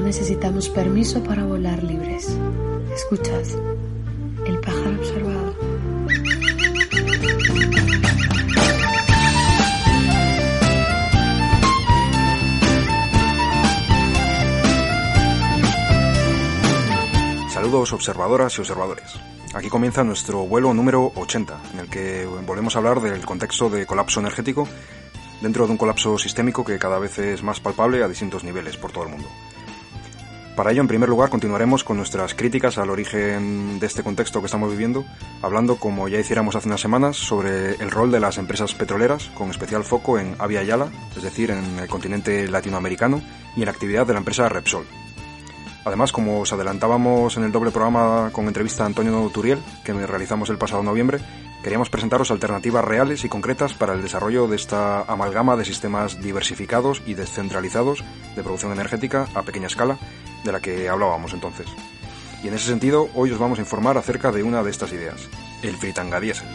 necesitamos permiso para volar libres. Escuchad, el pájaro observado. Saludos observadoras y observadores. Aquí comienza nuestro vuelo número 80, en el que volvemos a hablar del contexto de colapso energético dentro de un colapso sistémico que cada vez es más palpable a distintos niveles por todo el mundo. Para ello, en primer lugar, continuaremos con nuestras críticas al origen de este contexto que estamos viviendo, hablando, como ya hiciéramos hace unas semanas, sobre el rol de las empresas petroleras, con especial foco en Abya Yala, es decir, en el continente latinoamericano, y en la actividad de la empresa Repsol. Además, como os adelantábamos en el doble programa con entrevista a Antonio Turiel, que realizamos el pasado noviembre, queríamos presentaros alternativas reales y concretas para el desarrollo de esta amalgama de sistemas diversificados y descentralizados de producción energética a pequeña escala, de la que hablábamos entonces. Y en ese sentido, hoy os vamos a informar acerca de una de estas ideas, el fritanga diésel.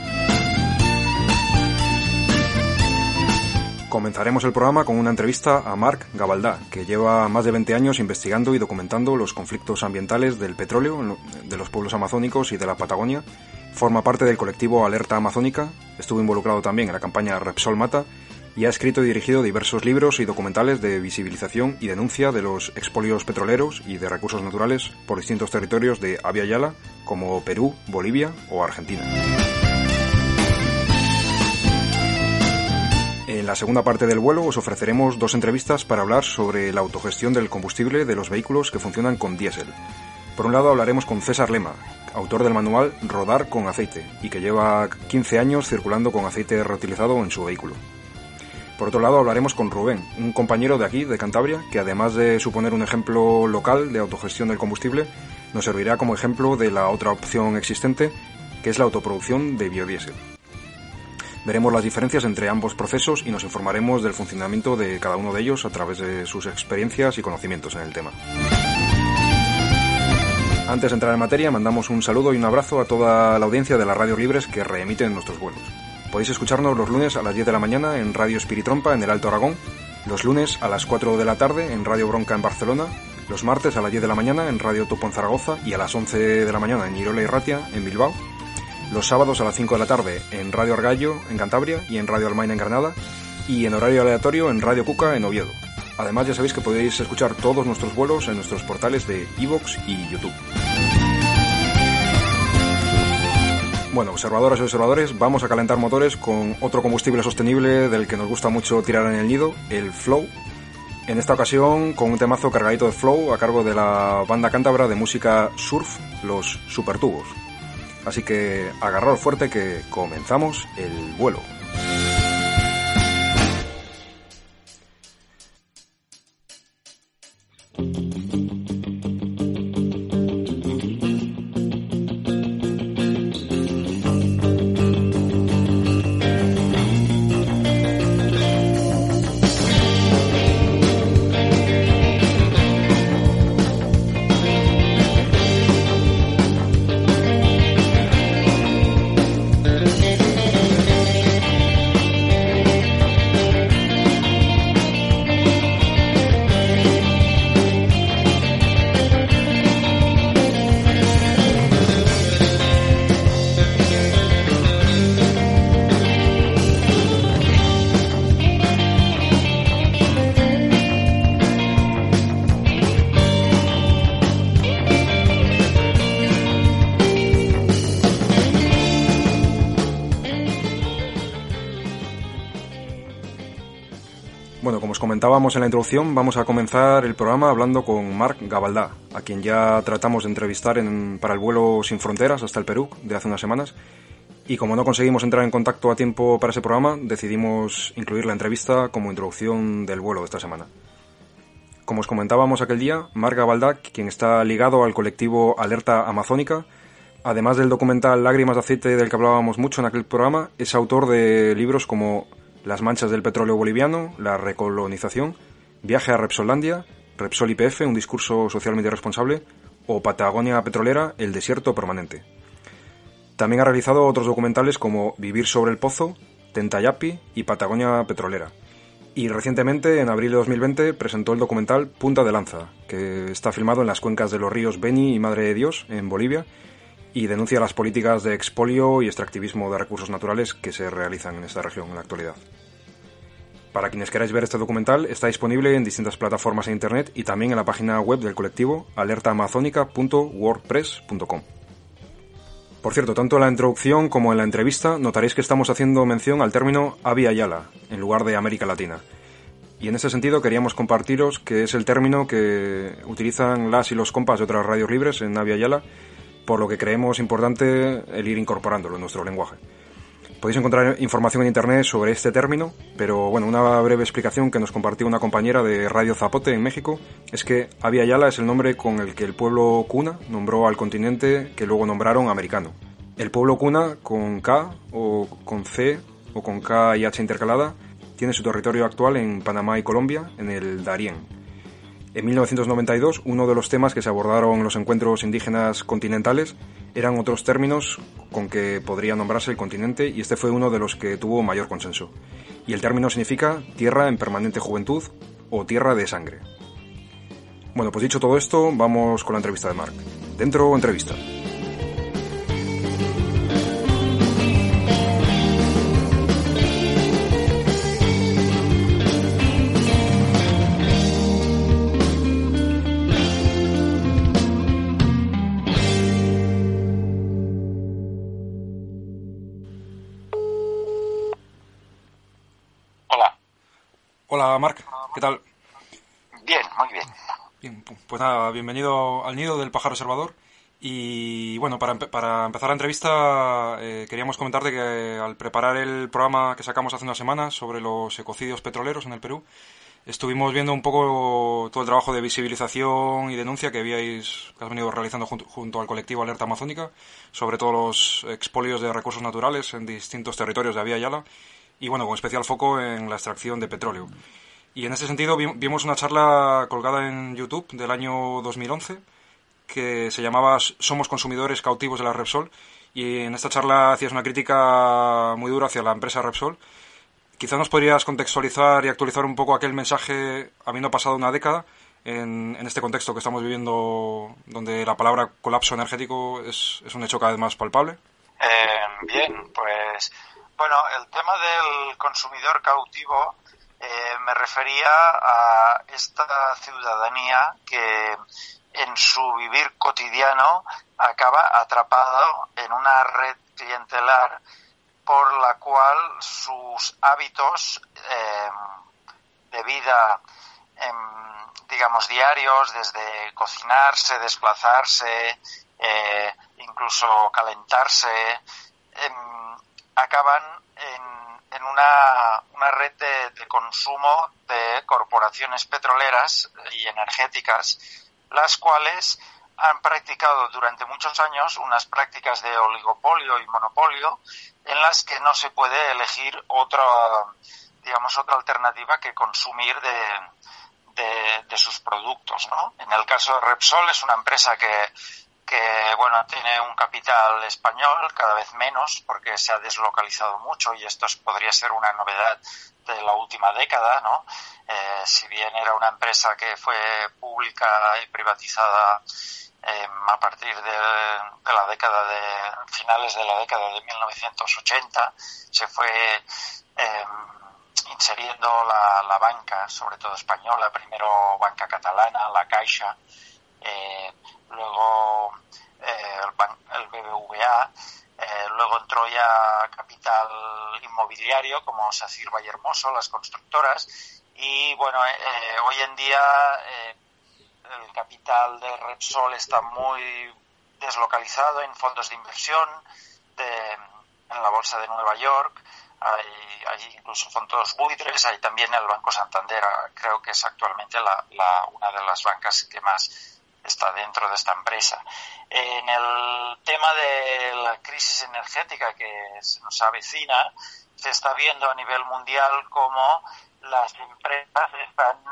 Comenzaremos el programa con una entrevista a Marc Gavaldà, que lleva más de 20 años investigando y documentando los conflictos ambientales del petróleo, de los pueblos amazónicos y de la Patagonia. Forma parte del colectivo Alerta Amazónica, estuvo involucrado también en la campaña Repsol Mata y ha escrito y dirigido diversos libros y documentales de visibilización y denuncia de los expolios petroleros y de recursos naturales por distintos territorios de Abya Yala, como Perú, Bolivia o Argentina. En la segunda parte del vuelo os ofreceremos dos entrevistas para hablar sobre la autogestión del combustible de los vehículos que funcionan con diésel. Por un lado hablaremos con César Lema, autor del manual Rodar con aceite, y que lleva 15 años circulando con aceite reutilizado en su vehículo. Por otro lado hablaremos con Rubén, un compañero de aquí, de Cantabria, que además de suponer un ejemplo local de autogestión del combustible, nos servirá como ejemplo de la otra opción existente, que es la autoproducción de biodiesel. Veremos las diferencias entre ambos procesos y nos informaremos del funcionamiento de cada uno de ellos a través de sus experiencias y conocimientos en el tema. Antes de entrar en materia, mandamos un saludo y un abrazo a toda la audiencia de las radios libres que reemiten nuestros vuelos. Podéis escucharnos los lunes a las 10 de la mañana en Radio Espiritrompa en el Alto Aragón, los lunes a las 4 de la tarde en Radio Bronca en Barcelona, los martes a las 10 de la mañana en Radio Topo en Zaragoza y a las 11 de la mañana en Irola y Ratia en Bilbao, los sábados a las 5 de la tarde en Radio Argallo en Cantabria y en Radio Almaina en Granada, y en horario aleatorio en Radio Cuca en Oviedo. Además, ya sabéis que podéis escuchar todos nuestros vuelos en nuestros portales de iVoox y YouTube. Bueno, observadoras y observadores, vamos a calentar motores con otro combustible sostenible del que nos gusta mucho tirar en el nido, el Flow. En esta ocasión con un temazo cargadito de Flow a cargo de la banda cántabra de música surf, los Supertubos. Así que agarraos fuerte que comenzamos el vuelo. Bueno, como os comentábamos en la introducción, vamos a comenzar el programa hablando con Marc Gavaldà, a quien ya tratamos de entrevistar para el vuelo Sin Fronteras hasta el Perú de hace unas semanas. Y como no conseguimos entrar en contacto a tiempo para ese programa, decidimos incluir la entrevista como introducción del vuelo de esta semana. Como os comentábamos aquel día, Marc Gavaldà, quien está ligado al colectivo Alerta Amazónica, además del documental Lágrimas de aceite del que hablábamos mucho en aquel programa, es autor de libros como Las manchas del petróleo boliviano, la recolonización, Viaje a Repsolandia, Repsol YPF, un discurso socialmente responsable, o Patagonia petrolera, el desierto permanente. También ha realizado otros documentales como Vivir sobre el pozo, Tentayapi y Patagonia petrolera. Y recientemente, en abril de 2020, presentó el documental Punta de Lanza, que está filmado en las cuencas de los ríos Beni y Madre de Dios, en Bolivia, y denuncia las políticas de expolio y extractivismo de recursos naturales que se realizan en esta región en la actualidad. Para quienes queráis ver este documental, está disponible en distintas plataformas en internet y también en la página web del colectivo alertaamazónica.wordpress.com. Por cierto, tanto en la introducción como en la entrevista notaréis que estamos haciendo mención al término Abya Yala, en lugar de América Latina. Y en ese sentido queríamos compartiros que es el término que utilizan las y los compas de otras radios libres en Abya Yala, por lo que creemos importante el ir incorporándolo en nuestro lenguaje. Podéis encontrar información en internet sobre este término, pero bueno, una breve explicación que nos compartió una compañera de Radio Zapote en México es que Abya Yala es el nombre con el que el pueblo Kuna nombró al continente que luego nombraron americano. El pueblo Kuna, con K o con C o con K y H intercalada, tiene su territorio actual en Panamá y Colombia, en el Darién. En 1992, uno de los temas que se abordaron en los encuentros indígenas continentales eran otros términos con que podría nombrarse el continente, y este fue uno de los que tuvo mayor consenso. Y el término significa tierra en permanente juventud o tierra de sangre. Bueno, pues dicho todo esto, vamos con la entrevista de Marc. Dentro, entrevista. Hola Marc, ¿qué tal? Bien, muy bien. Bien, pues nada, bienvenido al nido del pájaro observador. Y bueno, para empezar la entrevista queríamos comentarte que al preparar el programa que sacamos hace unas semanas sobre los ecocidios petroleros en el Perú, estuvimos viendo un poco todo el trabajo de visibilización y denuncia que has venido realizando junto al colectivo Alerta Amazónica sobre todos los expolios de recursos naturales en distintos territorios de Abya Yala, y bueno, con especial foco en la extracción de petróleo. Y en ese sentido vimos una charla colgada en YouTube del año 2011 que se llamaba Somos consumidores cautivos de la Repsol, y en esta charla hacías una crítica muy dura hacia la empresa Repsol. Quizás nos podrías contextualizar y actualizar un poco aquel mensaje, habiendo pasado una década, en este contexto que estamos viviendo, donde la palabra colapso energético es un hecho cada vez más palpable. Bien, pues bueno, el tema del consumidor cautivo me refería a esta ciudadanía que en su vivir cotidiano acaba atrapado en una red clientelar por la cual sus hábitos de vida, digamos, diarios, desde cocinarse, desplazarse, incluso calentarse, acaban en una red de consumo de corporaciones petroleras y energéticas, las cuales han practicado durante muchos años unas prácticas de oligopolio y monopolio en las que no se puede elegir otra alternativa que consumir de sus productos, ¿no? En el caso de Repsol es una empresa que bueno, tiene un capital español, cada vez menos, porque se ha deslocalizado mucho, y esto podría ser una novedad de la última década, ¿no? Si bien era una empresa que fue pública y privatizada a partir de la década de finales de la década de 1980, se fue inseriendo la banca, sobre todo española, primero banca catalana, la Caixa, luego el BBVA, luego entró ya capital inmobiliario como SACIR Vallehermoso, las constructoras, y bueno, hoy en día el capital de Repsol está muy deslocalizado en fondos de inversión, en la bolsa de Nueva York. Hay incluso fondos buitres, hay también el Banco Santander, creo que es actualmente una de las bancas que más está dentro de esta empresa. En el tema de la crisis energética que se nos avecina, se está viendo a nivel mundial cómo las empresas están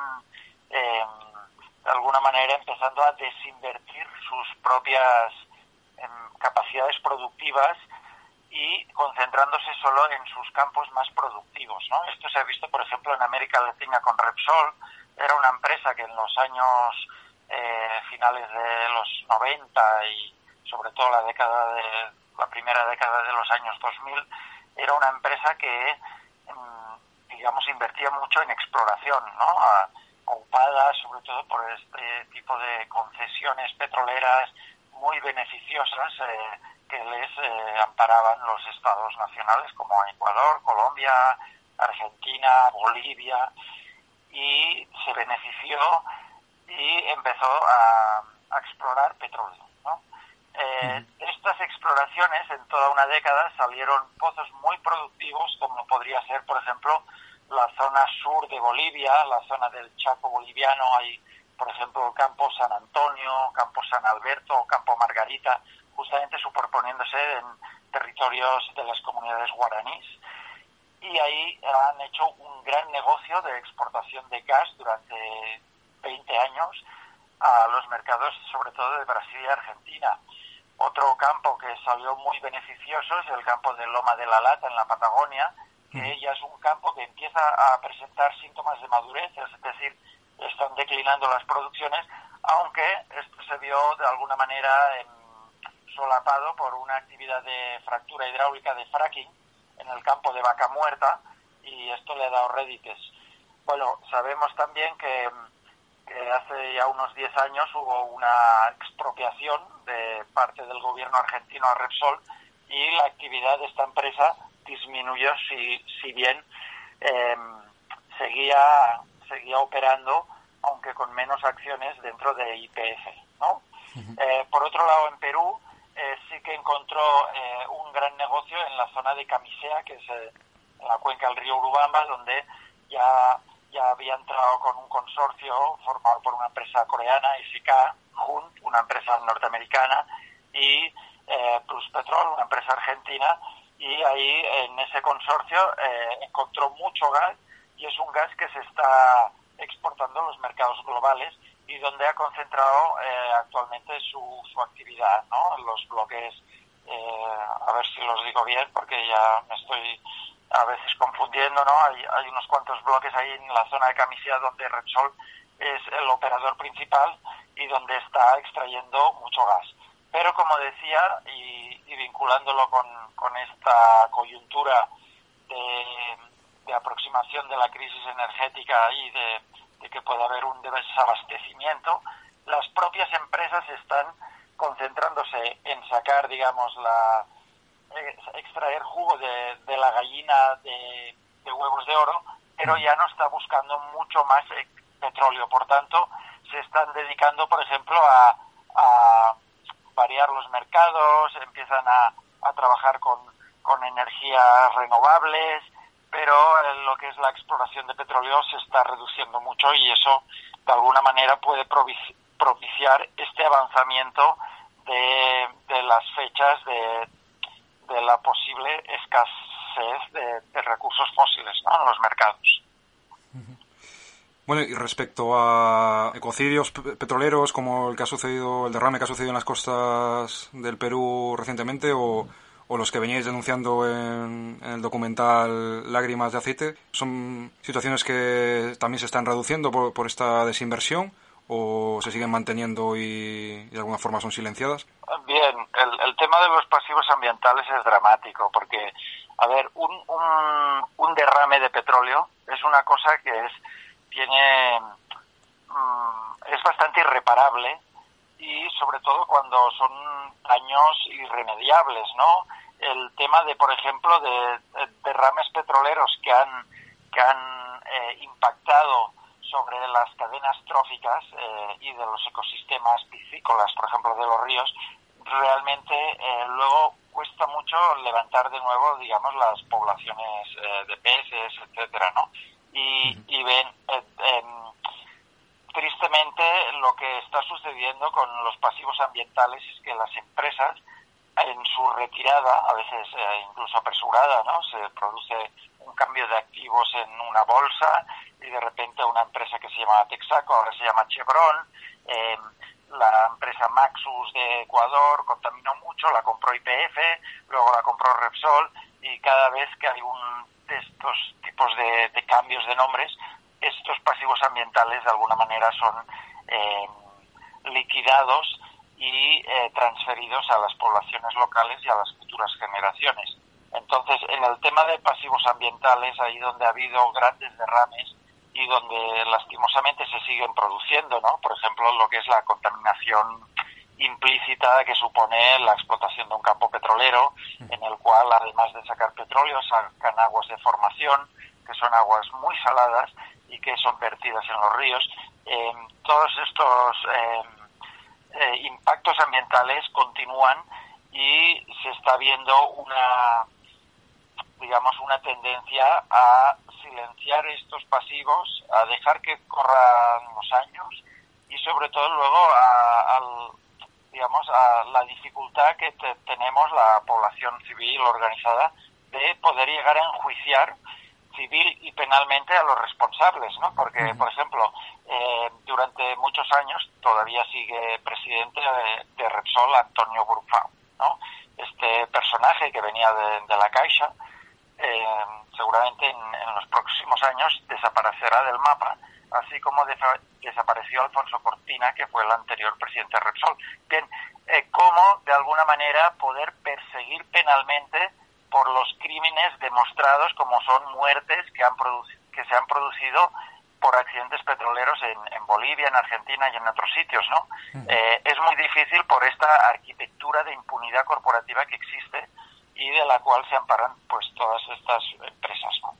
de alguna manera empezando a desinvertir sus propias capacidades productivas y concentrándose solo en sus campos más productivos, ¿no? Esto se ha visto, por ejemplo, en América Latina con Repsol. Era una empresa que en los años finales de los 90 y sobre todo la primera década de los años 2000, era una empresa que, digamos, invertía mucho en exploración, ¿no? Aupada sobre todo por este tipo de concesiones petroleras muy beneficiosas que les amparaban los estados nacionales como Ecuador, Colombia, Argentina, Bolivia, y se benefició y empezó a explorar petróleo, ¿no? Estas exploraciones en toda una década salieron pozos muy productivos, como podría ser, por ejemplo, la zona sur de Bolivia, la zona del Chaco boliviano. Hay, por ejemplo, Campo San Antonio, Campo San Alberto, Campo Margarita, justamente superponiéndose en territorios de las comunidades guaraníes. Y ahí han hecho un gran negocio de exportación de gas durante 20 años a los mercados, sobre todo de Brasil y Argentina. Otro campo que salió muy beneficioso es el campo de Loma de la Lata en la Patagonia, que ya es un campo que empieza a presentar síntomas de madurez, es decir, están declinando las producciones, aunque esto se vio de alguna manera solapado por una actividad de fractura hidráulica de fracking en el campo de Vaca Muerta, y esto le ha dado rédites. Bueno, sabemos también que hace ya unos 10 años hubo una expropiación de parte del gobierno argentino a Repsol, y la actividad de esta empresa disminuyó, si bien seguía operando, aunque con menos acciones dentro de YPF, ¿no? Por otro lado, en Perú sí que encontró un gran negocio en la zona de Camisea, que es en la cuenca del río Urubamba, donde ya había entrado con un consorcio formado por una empresa coreana, ICK, Hunt, una empresa norteamericana, y Pluspetrol, una empresa argentina, y ahí en ese consorcio encontró mucho gas, y es un gas que se está exportando a los mercados globales y donde ha concentrado actualmente su actividad, ¿no? Los bloques, a ver si los digo bien porque ya me estoy a veces confundiendo, ¿no? Hay unos cuantos bloques ahí en la zona de Camisea donde Repsol es el operador principal y donde está extrayendo mucho gas. Pero como decía, y vinculándolo con esta coyuntura de aproximación de la crisis energética y de que puede haber un desabastecimiento, las propias empresas están concentrándose en sacar, digamos, extraer jugo de la gallina de huevos de oro, pero ya no está buscando mucho más petróleo. Por tanto, se están dedicando, por ejemplo, a variar los mercados, empiezan a trabajar con energías renovables, pero lo que es la exploración de petróleo se está reduciendo mucho, y eso de alguna manera puede propiciar este avanzamiento de las fechas de la posible escasez de recursos fósiles, ¿no?, en los mercados. Bueno, y respecto a ecocidios petroleros, como el derrame que ha sucedido en las costas del Perú recientemente, o los que veníais denunciando en el documental Lágrimas de Aceite, ¿son situaciones que también se están reduciendo por esta desinversión, o se siguen manteniendo y de alguna forma son silenciadas? Bien, el tema de los pasivos ambientales es dramático, porque, a ver, un derrame de petróleo es una cosa que es bastante irreparable, y sobre todo cuando son daños irremediables, ¿no? El tema de, por ejemplo, de derrames petroleros que han impactado sobre las cadenas tróficas y de los ecosistemas piscícolas, por ejemplo, de los ríos, realmente luego cuesta mucho levantar de nuevo, digamos, las poblaciones de peces, etcétera, ¿no? Y ven, tristemente, lo que está sucediendo con los pasivos ambientales es que las empresas, en su retirada, a veces incluso apresurada, ¿no?, se produce un cambio de activos en una bolsa, y de repente una empresa que se llamaba Texaco ahora se llama Chevron, la empresa Maxus de Ecuador contaminó mucho, la compró YPF, luego la compró Repsol, y cada vez que hay un de estos tipos de cambios de nombres, estos pasivos ambientales de alguna manera son liquidados y transferidos a las poblaciones locales y a las futuras generaciones. Entonces, en el tema de pasivos ambientales, ahí donde ha habido grandes derrames y donde lastimosamente se siguen produciendo, ¿no? Por ejemplo, lo que es la contaminación implícita que supone la explotación de un campo petrolero, en el cual, además de sacar petróleo, sacan aguas de formación, que son aguas muy saladas y que son vertidas en los ríos. Todos estos impactos ambientales continúan y se está viendo una tendencia a silenciar estos pasivos, a dejar que corran los años y sobre todo luego a la dificultad que tenemos la población civil organizada de poder llegar a enjuiciar civil y penalmente a los responsables, ¿no? Porque, por ejemplo, durante muchos años todavía sigue presidente de Repsol Antonio Brufau, ¿no? Este personaje que venía de la Caixa, seguramente en los próximos años desaparecerá del mapa, así como desapareció Alfonso Cortina, que fue el anterior presidente de Repsol. Bien, cómo de alguna manera poder perseguir penalmente por los crímenes demostrados, como son muertes que se han producido por accidentes petroleros en Bolivia, en Argentina y en otros sitios, ¿no? Es muy difícil por esta arquitectura de impunidad corporativa que existe y de la cual se amparan pues todas estas empresas, ¿no?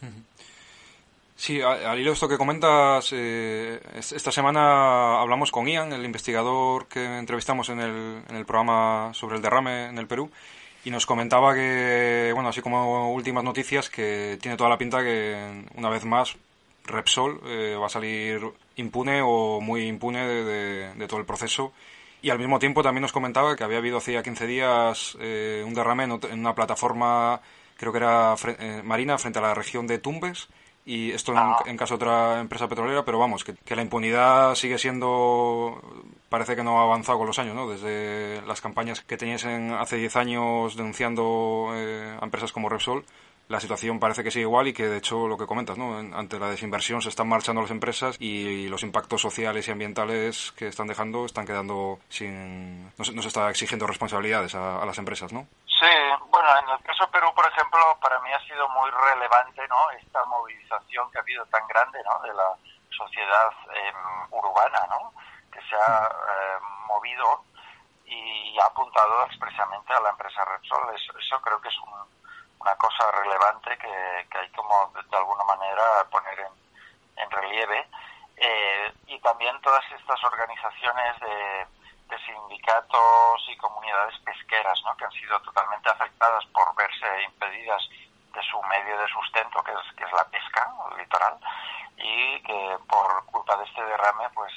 Sí, al hilo de esto que comentas, esta semana hablamos con Ian, el investigador que entrevistamos en el programa sobre el derrame en el Perú, y nos comentaba que, bueno, así como últimas noticias, que tiene toda la pinta que una vez más Repsol va a salir impune o muy impune de todo el proceso. Y al mismo tiempo también nos comentaba que había habido hacía 15 días un derrame en una plataforma, creo que era marina, frente a la región de Tumbes, y esto en caso de otra empresa petrolera, pero vamos, que la impunidad sigue siendo, parece que no ha avanzado con los años, ¿no? Desde las campañas que teníais hace 10 años denunciando a empresas como Repsol, la situación parece que sigue igual y que, de hecho, lo que comentas, ¿no? Ante la desinversión se están marchando las empresas y los impactos sociales y ambientales que están dejando están quedando sin... No se está exigiendo responsabilidades a las empresas, ¿no? Sí, bueno, en el caso de Perú, por ejemplo, para mí ha sido muy relevante, ¿no? Esta movilización que ha habido tan grande, ¿no? De la sociedad urbana, ¿no? Que se ha movido y ha apuntado expresamente a la empresa Repsol. Eso creo que es una cosa relevante que hay como de alguna manera poner en relieve, y también todas estas organizaciones de sindicatos y comunidades pesqueras, ¿no? Que han sido totalmente afectadas por verse impedidas de su medio de sustento, que es la pesca, el litoral, y que por culpa de este derrame pues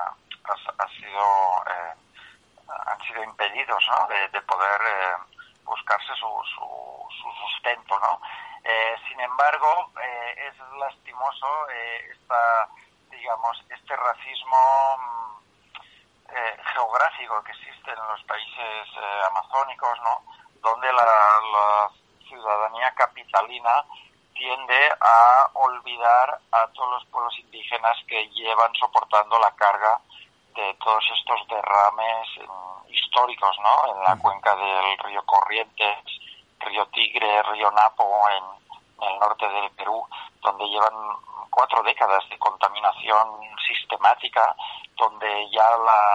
han sido impedidos, ¿no? de poder buscarse su sustento, ¿no? Sin embargo, es lastimoso este racismo geográfico que existe en los países amazónicos, ¿no? Donde la ciudadanía capitalina tiende a olvidar a todos los pueblos indígenas que llevan soportando la carga de todos estos derrames históricos, ¿no? En la cuenca del río Corrientes, río Tigre, río Napo, en el norte del Perú, donde llevan 4 décadas de contaminación sistemática, donde ya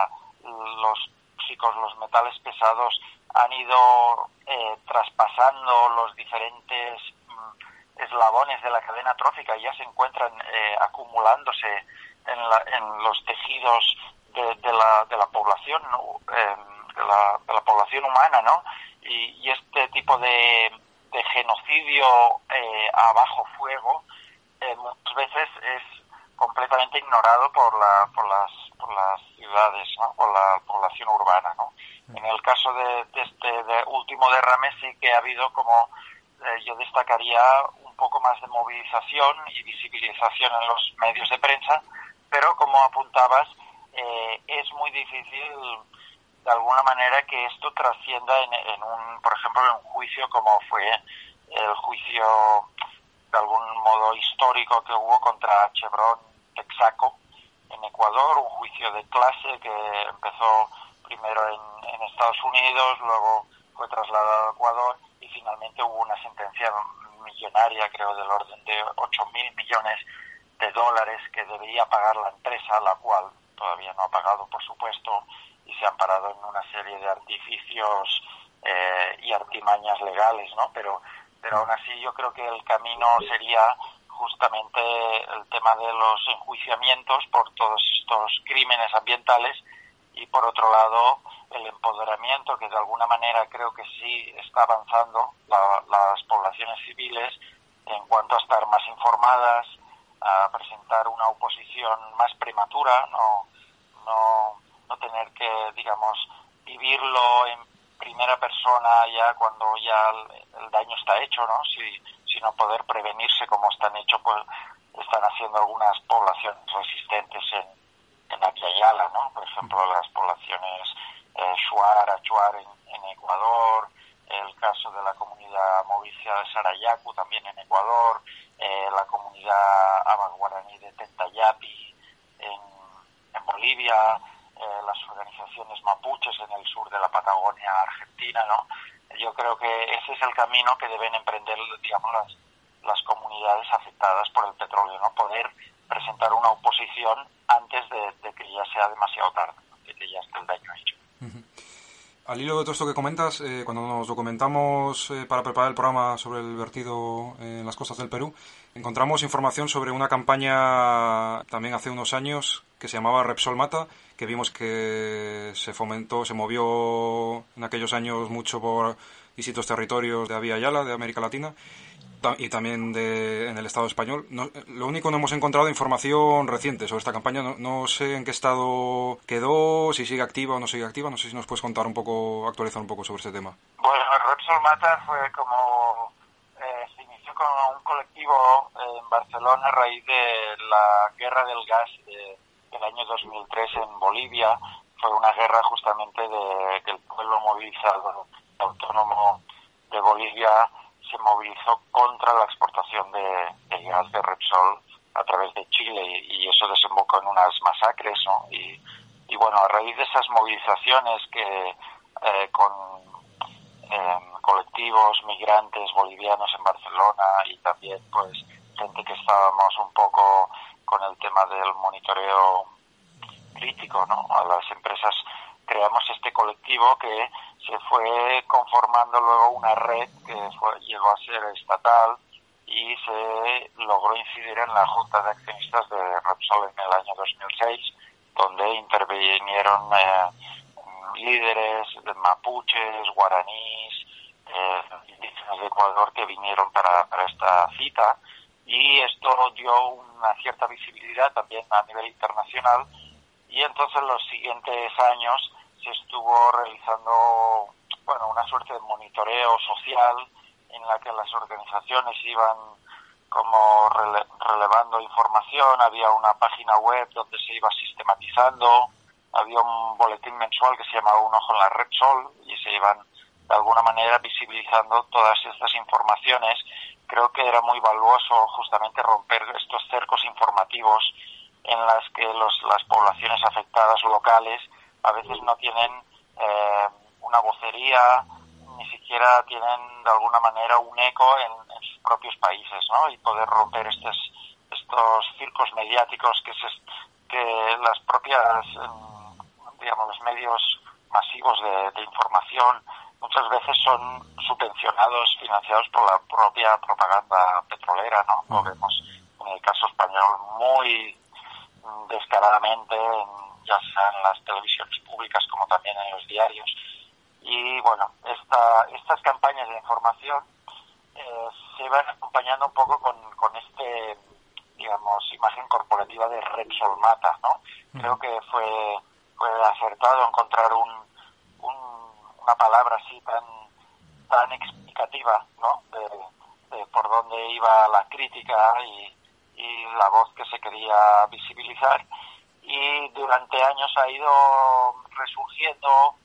los metales pesados han ido traspasando los diferentes eslabones de la cadena trófica y ya se encuentran acumulándose en los tejidos de la población, ¿no? de la población humana, ¿no? Y este tipo de genocidio a bajo fuego muchas veces es completamente ignorado por las ciudades, ¿no? Por la población urbana, ¿no? En el caso de este último derrame sí que ha habido como yo destacaría un poco más de movilización y visibilización en los medios de prensa, pero como apuntabas, es muy difícil de alguna manera que esto trascienda en un, por ejemplo, en un juicio como fue el juicio de algún modo histórico que hubo contra Chevron Texaco en Ecuador, un juicio de clase que empezó primero en Estados Unidos, luego fue trasladado a Ecuador y finalmente hubo una sentencia millonaria, creo del orden de 8.000 millones de dólares que debía pagar la empresa, la cual todavía no ha pagado, por supuesto, y se ha amparado en una serie de artificios y artimañas legales, ¿no? Pero aún así yo creo que el camino sería justamente el tema de los enjuiciamientos por todos estos crímenes ambientales y por otro lado el empoderamiento, que de alguna manera creo que sí está avanzando las poblaciones civiles en cuanto a estar más informadas, a presentar una oposición más prematura, no tener que, digamos, vivirlo en primera persona ya cuando ya el daño está hecho, ¿no? Sino poder prevenirse como están haciendo algunas poblaciones resistentes en Apiayala, ¿no? Por ejemplo, las poblaciones Shuar, Achuar en Ecuador, el caso de la comunidad movicia de Sarayaku también en Ecuador, la comunidad Aba-Guaraní de Tentayapi en Bolivia, las organizaciones mapuches en el sur de la Patagonia Argentina, ¿no? Yo creo que ese es el camino que deben emprender, digamos, las comunidades afectadas por el petróleo, ¿no? Poder presentar una oposición antes de que ya sea demasiado tarde, de que ya esté el daño hecho. Al hilo de todo esto que comentas, cuando nos documentamos para preparar el programa sobre el vertido en las costas del Perú, encontramos información sobre una campaña también hace unos años que se llamaba Repsol Mata, que vimos que se movió en aquellos años mucho por distintos territorios de Abya Yala, de América Latina, y también en el Estado español. Lo único, no hemos encontrado información reciente sobre esta campaña. No sé en qué estado quedó, si sigue activa o no sigue activa. No sé si nos puedes contar actualizar un poco sobre este tema. Bueno, Repsol Mata fue se inició con un colectivo en Barcelona a raíz de la guerra del gas del año 2003 en Bolivia. Fue una guerra justamente que el pueblo movilizado autónomo de Bolivia se movilizó contra la exportación de gas de Repsol a través de Chile y eso desembocó en unas masacres, ¿no? Y bueno, a raíz de esas movilizaciones que con colectivos migrantes bolivianos en Barcelona y también pues gente que estábamos un poco con el tema del monitoreo crítico, ¿no? A las empresas creamos este colectivo que se fue conformando luego una red que llegó a ser estatal y se logró incidir en la Junta de Accionistas de Repsol en el año 2006, donde intervinieron líderes de mapuches, guaraníes, indígenas de Ecuador que vinieron para esta cita y esto dio una cierta visibilidad también a nivel internacional y entonces los siguientes años se estuvo realizando una suerte de monitoreo social en la que las organizaciones iban como relevando información, había una página web donde se iba sistematizando, había un boletín mensual que se llamaba Un Ojo en la Repsol y se iban de alguna manera visibilizando todas estas informaciones. Creo que era muy valuoso justamente romper estos cercos informativos en las que las poblaciones afectadas locales a veces no tienen una vocería, ni siquiera tienen de alguna manera un eco en sus propios países, ¿no? Y poder romper estos circos mediáticos que las propias, digamos, los medios masivos de información muchas veces son subvencionados, financiados por la propia propaganda petrolera, ¿no? Lo vemos en el caso español muy descaradamente, ya sea en las televisiones públicas como también en los diarios. Y bueno, estas campañas de información se van acompañando un poco con este, digamos, imagen corporativa de Repsol Mata, ¿no? Creo que fue acertado encontrar una palabra así tan explicativa, ¿no? De por dónde iba la crítica y la voz que se quería visibilizar. y durante años ha ido resurgiendo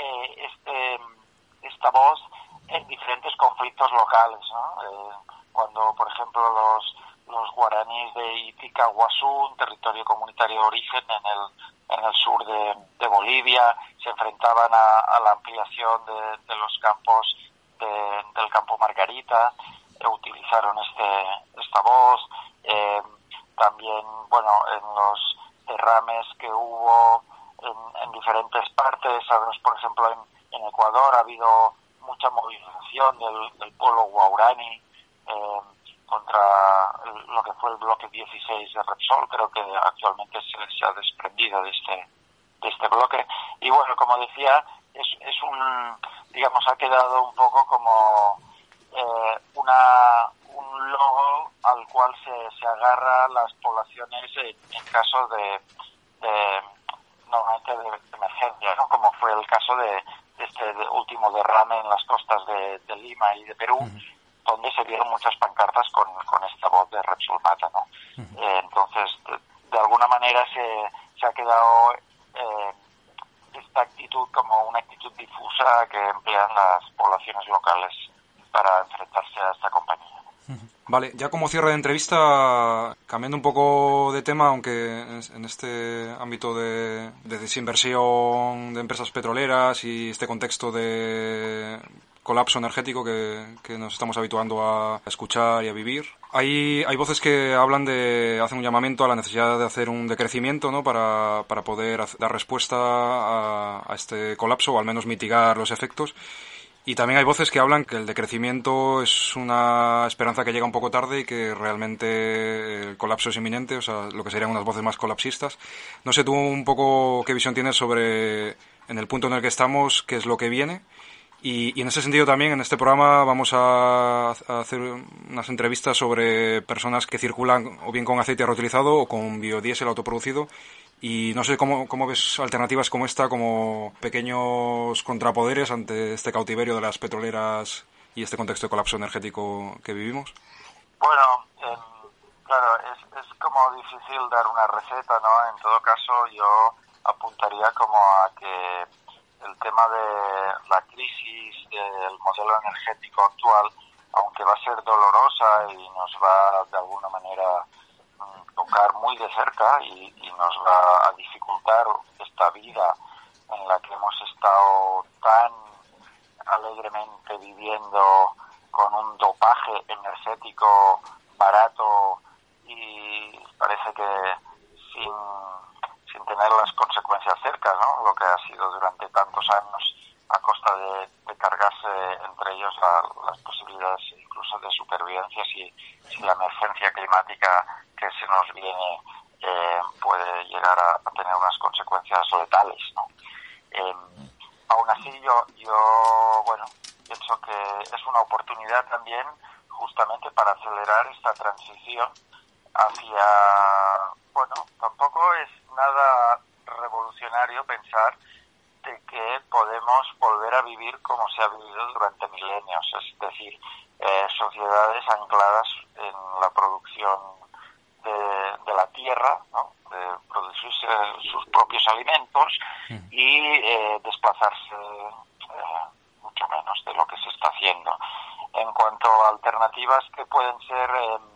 esta voz en diferentes conflictos locales, ¿no? Cuando, por ejemplo, los guaraníes de Itikaguazú, un territorio comunitario de origen en el sur de Bolivia, se enfrentaban a la ampliación de los campos del campo Margarita, utilizaron esta voz. También, bueno, en los derrames que hubo en diferentes partes, sabemos, por ejemplo, en Ecuador ha habido mucha movilización del pueblo guaraní contra lo que fue el bloque 16 de Repsol. Creo que actualmente se ha desprendido de este bloque. Y bueno, como decía, es digamos, ha quedado un poco como un logo al cual se agarra las poblaciones en caso de normalmente de emergencia, ¿no? Como fue el caso de este último derrame en las costas de Lima y de Perú, donde se vieron muchas pancartas con esta voz de Repsol Mata, ¿no? Entonces, de alguna manera se ha quedado esta actitud como una actitud difusa que emplean las poblaciones locales para enfrentarse a esta compañía. Vale, ya como cierre de entrevista, cambiando un poco de tema, aunque en este ámbito de desinversión de empresas petroleras y este contexto de colapso energético que nos estamos habituando a escuchar y a vivir, hay voces que hacen un llamamiento a la necesidad de hacer un decrecimiento, ¿no? para poder dar respuesta a este colapso, o al menos mitigar los efectos. Y también hay voces que hablan que el decrecimiento es una esperanza que llega un poco tarde y que realmente el colapso es inminente, o sea, lo que serían unas voces más colapsistas. No sé tú un poco qué visión tienes sobre, en el punto en el que estamos, qué es lo que viene. Y en ese sentido también, en este programa vamos a hacer unas entrevistas sobre personas que circulan o bien con aceite reutilizado o con biodiesel autoproducido. Y no sé cómo ves alternativas como esta, como pequeños contrapoderes ante este cautiverio de las petroleras y este contexto de colapso energético que vivimos. Bueno, claro, es como difícil dar una receta, ¿no? En todo caso, yo apuntaría como a que el tema de la crisis del modelo energético actual, aunque va a ser dolorosa y nos va de alguna manera tocar muy de cerca y nos va a dificultar esta vida en la que hemos estado tan alegremente viviendo con un dopaje energético barato y parece que sin tener las consecuencias cerca, ¿no? Lo que ha sido durante tantos años a costa de cargarse entre ellos las posibilidades incluso de supervivencia si la emergencia climática que se nos viene puede llegar a tener unas consecuencias letales, ¿no? Aún así yo bueno, pienso que es una oportunidad también justamente para acelerar esta transición hacia, bueno, tampoco es nada revolucionario pensar de que podemos volver a vivir como se ha vivido durante milenios, es decir, sociedades ancladas en la producción de la tierra, ¿no? De producirse sus propios alimentos y desplazarse mucho menos de lo que se está haciendo. En cuanto a alternativas que pueden ser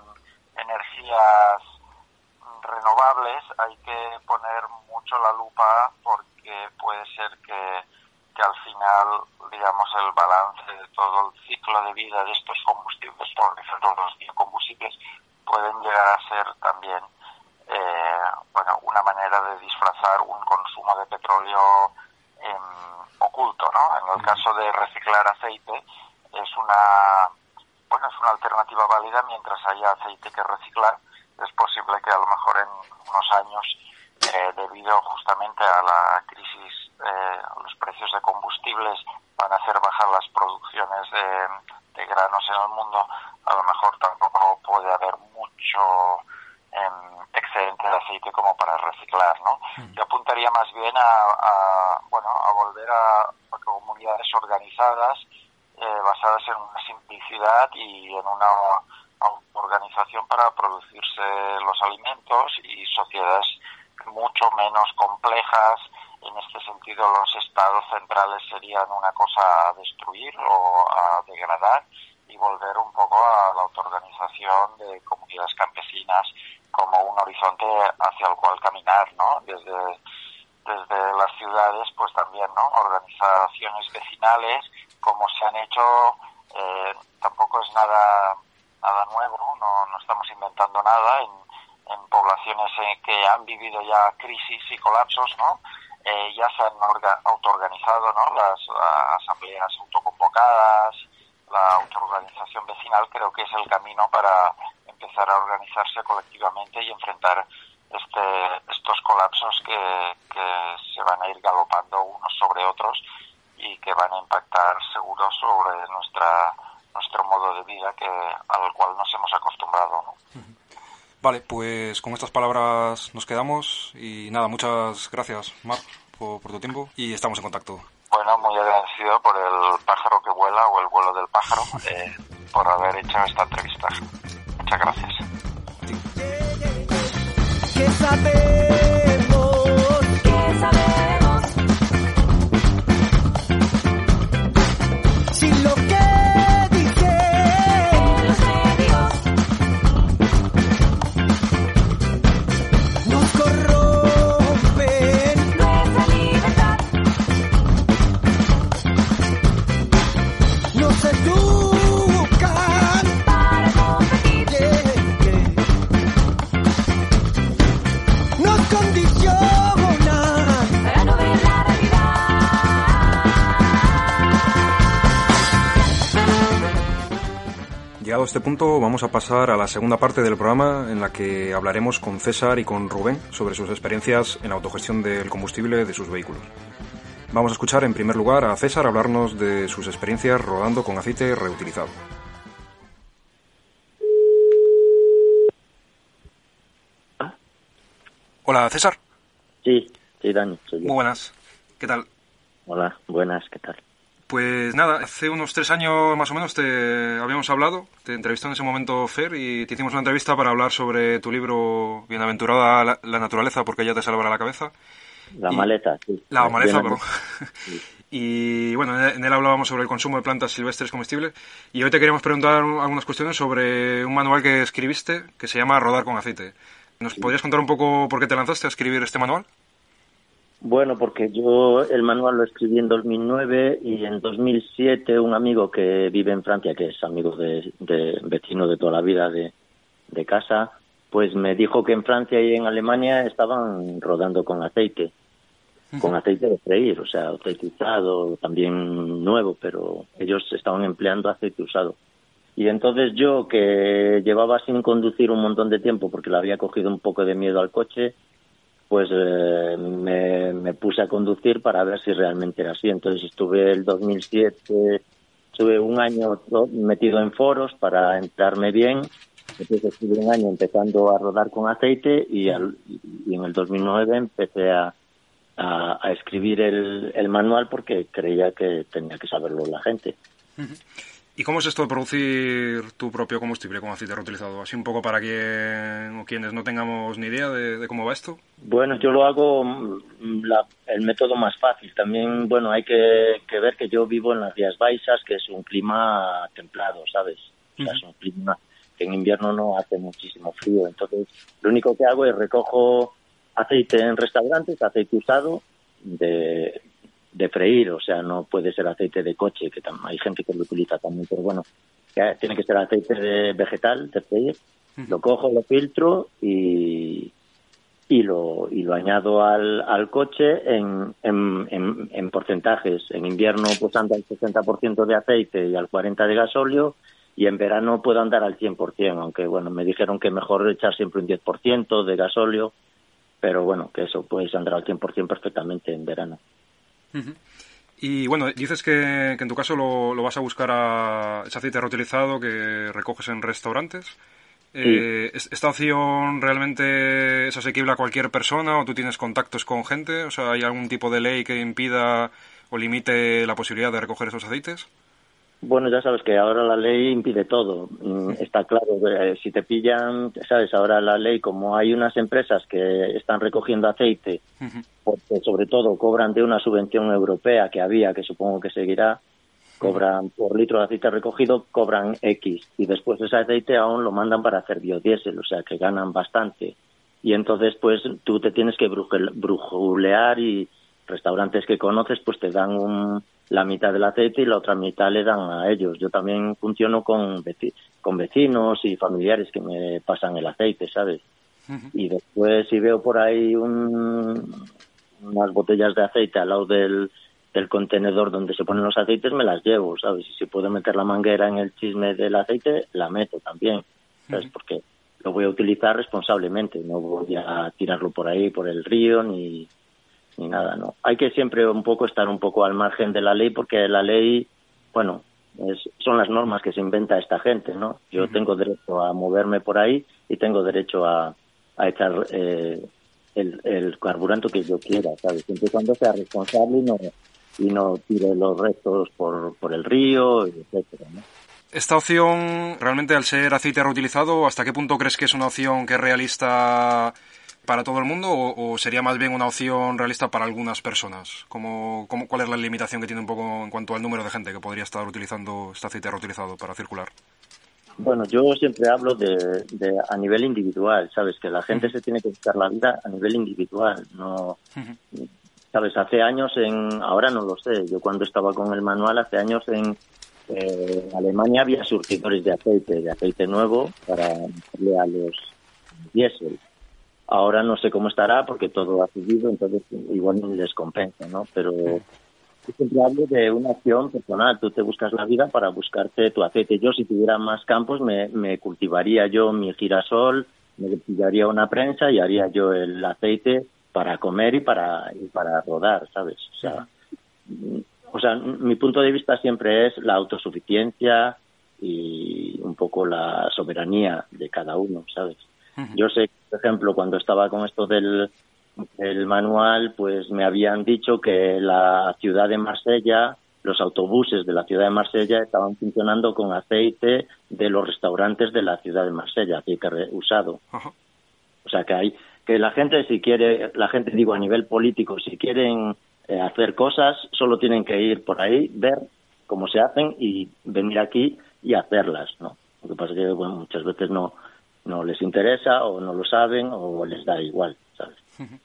energías renovables, hay que poner mucho la lupa porque puede ser que al final, digamos, el balance de todo el ciclo de vida de estos combustibles, por ejemplo los biocombustibles, pueden llegar a ser también bueno, una manera de disfrazar un consumo de petróleo oculto, ¿no? En el caso de reciclar aceite es una alternativa válida mientras haya aceite que reciclar. Es posible que a lo mejor en unos años, debido justamente a la crisis, los precios de combustibles van a hacer bajar las producciones de granos en el mundo, a lo mejor tampoco puede haber mucho excedente de aceite como para reciclar, ¿no? Yo apuntaría más bien a volver a comunidades organizadas basadas en una simplicidad y en una organización para producirse los alimentos y sociedades mucho menos complejas. En este sentido, los estados centrales serían una cosa a destruir o a degradar, y volver un poco a la autoorganización de comunidades campesinas como un horizonte hacia el cual caminar, ¿no? Desde las ciudades, pues también, ¿no? Organizaciones vecinales, como se han hecho, tampoco es nada nuevo, no estamos inventando nada en poblaciones que han vivido ya crisis y colapsos, ¿no? Ya se han autoorganizado, ¿no? Las asambleas autoconvocadas, la autoorganización vecinal. Creo que es el camino para empezar a organizarse colectivamente y enfrentar estos colapsos que se van a ir galopando unos sobre otros y que van a impactar seguro sobre nuestro modo de vida al cual nos hemos acostumbrado, ¿no? Vale, pues con estas palabras nos quedamos y nada, muchas gracias, Marc, por tu tiempo y estamos en contacto. Bueno, muy agradecido por el pájaro que vuela o el vuelo del pájaro, por haber hecho esta entrevista. Muchas gracias. ¿Qué sabemos? ¿Qué sabemos? Si lo que dicen los medios nos corrompen nuestra libertad, nos educan para competir, nos condicionan para no ver la realidad. Llegado a este punto, vamos a pasar a la segunda parte del programa en la que hablaremos con César y con Rubén sobre sus experiencias en la autogestión del combustible de sus vehículos. Vamos a escuchar en primer lugar a César hablarnos de sus experiencias rodando con aceite reutilizado. Hola, César. Sí, Dani, soy yo. Muy buenas. ¿Qué tal? Hola, buenas, ¿qué tal? Pues nada, hace unos 3 años más o menos te habíamos hablado, te entrevistó en ese momento Fer y te hicimos una entrevista para hablar sobre tu libro Bienaventurada la naturaleza porque ya te salvará la cabeza. La maleza, sí. La maleza, perdón. Sí. Y bueno, en él hablábamos sobre el consumo de plantas silvestres comestibles y hoy te queríamos preguntar algunas cuestiones sobre un manual que escribiste que se llama Rodar con aceite. ¿Nos podrías contar un poco por qué te lanzaste a escribir este manual? Bueno, porque yo el manual lo escribí en 2009 y en 2007 un amigo que vive en Francia, que es amigo de vecino de toda la vida de casa, pues me dijo que en Francia y en Alemania estaban rodando con aceite de freír, o sea, aceite usado, también nuevo, pero ellos estaban empleando aceite usado. Y entonces yo, que llevaba sin conducir un montón de tiempo porque le había cogido un poco de miedo al coche, pues me puse a conducir para ver si realmente era así. Entonces estuve un año metido en foros para entrarme bien. Entonces estuve un año empezando a rodar con aceite y en el 2009 empecé a escribir el manual porque creía que tenía que saberlo la gente. ¿Y cómo es esto de producir tu propio combustible con aceite reutilizado? Así un poco para quienes no tengamos ni idea de cómo va esto. Bueno, yo lo hago el método más fácil. También, bueno, hay que ver que yo vivo en las Rías Baixas, que es un clima templado, ¿sabes? O sea, es un clima que en invierno no hace muchísimo frío. Entonces, lo único que hago es recojo aceite en restaurantes, aceite usado de freír, o sea, no puede ser aceite de coche, que hay gente que lo utiliza también, pero bueno, tiene que ser aceite de vegetal, de freír. Lo cojo, lo filtro y lo añado al coche en porcentajes. En invierno pues anda al 60% de aceite y al 40% de gasóleo, y en verano puedo andar al 100%, aunque bueno, me dijeron que mejor echar siempre un 10% de gasóleo, pero bueno, que eso puedes andar al 100% perfectamente en verano. Y bueno, dices que en tu caso lo vas a buscar a ese aceite reutilizado que recoges en restaurantes. Sí. ¿Esta opción realmente es asequible a cualquier persona o tú tienes contactos con gente? O sea, ¿hay algún tipo de ley que impida o limite la posibilidad de recoger esos aceites? Bueno, ya sabes que ahora la ley impide todo. Está claro, si te pillan, sabes, ahora la ley, como hay unas empresas que están recogiendo aceite, porque sobre todo cobran de una subvención europea que había, que supongo que seguirá, cobran por litro de aceite recogido, cobran X, y después ese aceite aún lo mandan para hacer biodiesel, o sea que ganan bastante. Y entonces pues tú te tienes que brujulear, y restaurantes que conoces pues te dan la mitad del aceite y la otra mitad le dan a ellos. Yo también funciono con vecinos y familiares que me pasan el aceite, ¿sabes? Y después si veo por ahí unas botellas de aceite al lado del contenedor donde se ponen los aceites, me las llevo, ¿sabes? Y si puedo meter la manguera en el chisme del aceite, la meto también, ¿sabes? Porque lo voy a utilizar responsablemente, no voy a tirarlo por ahí, por el río, ni nada, ¿no? Hay que siempre estar un poco al margen de la ley, porque la ley, bueno, son las normas que se inventa esta gente, ¿no? Yo tengo derecho a moverme por ahí y tengo derecho a echar el carburante que yo quiera, ¿sabes? Siempre y cuando sea responsable y no tire los restos por el río, etcétera, ¿no? Esta opción, realmente, al ser aceite reutilizado, ¿hasta qué punto crees que es una opción que es realista para todo el mundo, o sería más bien una opción realista para algunas personas? ¿Cuál es la limitación que tiene un poco en cuanto al número de gente que podría estar utilizando este aceite reutilizado para circular? Bueno, yo siempre hablo de a nivel individual, ¿sabes? Que la gente se tiene que buscar la vida a nivel individual, no... ¿Sabes? Hace años ahora no lo sé, yo cuando estaba con el manual, hace años en Alemania había surtidores de aceite nuevo para darle a los diésel. Ahora no sé cómo estará porque todo ha subido, entonces igual no les compensa, ¿no? Pero yo siempre hablo de una acción personal. Tú te buscas la vida para buscarte tu aceite. Yo, si tuviera más campos, me cultivaría yo mi girasol, me pillaría una prensa y haría yo el aceite para comer y para rodar, ¿sabes? O sea, mi punto de vista siempre es la autosuficiencia y un poco la soberanía de cada uno, ¿sabes? Yo sé, por ejemplo, cuando estaba con esto del manual, pues me habían dicho que la ciudad de Marsella, los autobuses de la ciudad de Marsella estaban funcionando con aceite de los restaurantes de la ciudad de Marsella, aceite usado. O sea, que la gente, si quiere, digo, a nivel político, si quieren hacer cosas, solo tienen que ir por ahí, ver cómo se hacen y venir aquí y hacerlas, ¿no? Lo que pasa es que, bueno, muchas veces no les interesa, o no lo saben, o les da igual, ¿sabes?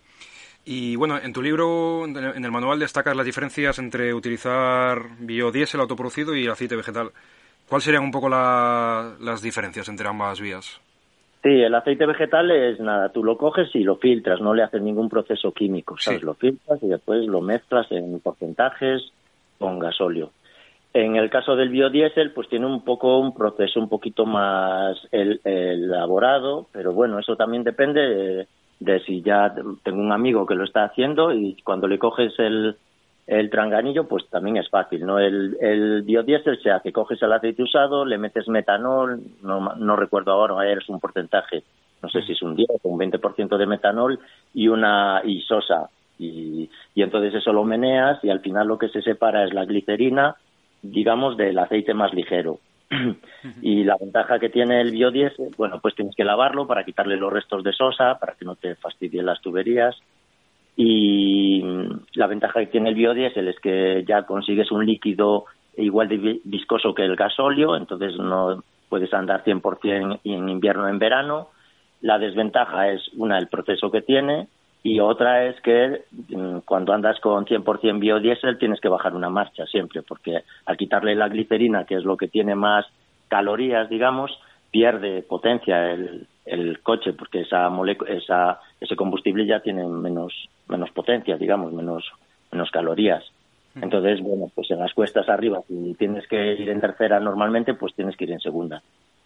Y bueno, en tu libro, en el manual, destacas las diferencias entre utilizar biodiesel autoproducido y aceite vegetal. ¿Cuáles serían un poco las diferencias entre ambas vías? Sí, el aceite vegetal es nada, tú lo coges y lo filtras, no le haces ningún proceso químico, ¿sabes? Sí. Lo filtras y después lo mezclas en porcentajes con gasóleo. En el caso del biodiesel, pues tiene un proceso un poquito más elaborado, pero bueno, eso también depende de si ya tengo un amigo que lo está haciendo, y cuando le coges el tranganillo, pues también es fácil, ¿no? El biodiesel se hace, coges el aceite usado, le metes metanol, no recuerdo ahora, es un porcentaje, no sé si es un 10 o un 20% de metanol y sosa, y entonces eso lo meneas, y al final lo que se separa es la glicerina, digamos, del aceite más ligero. Y la ventaja que tiene el biodiesel, bueno, pues tienes que lavarlo para quitarle los restos de sosa, para que no te fastidien las tuberías. Y la ventaja que tiene el biodiesel es que ya consigues un líquido igual de viscoso que el gasóleo, entonces no puedes andar 100% en invierno o en verano. La desventaja es el proceso que tiene, y otra es que cuando andas con 100% biodiesel tienes que bajar una marcha siempre, porque al quitarle la glicerina, que es lo que tiene más calorías, digamos, pierde potencia el coche, porque ese combustible ya tiene menos potencia, digamos, menos calorías. Entonces, bueno, pues en las cuestas arriba, si tienes que ir en tercera normalmente, pues tienes que ir en segunda.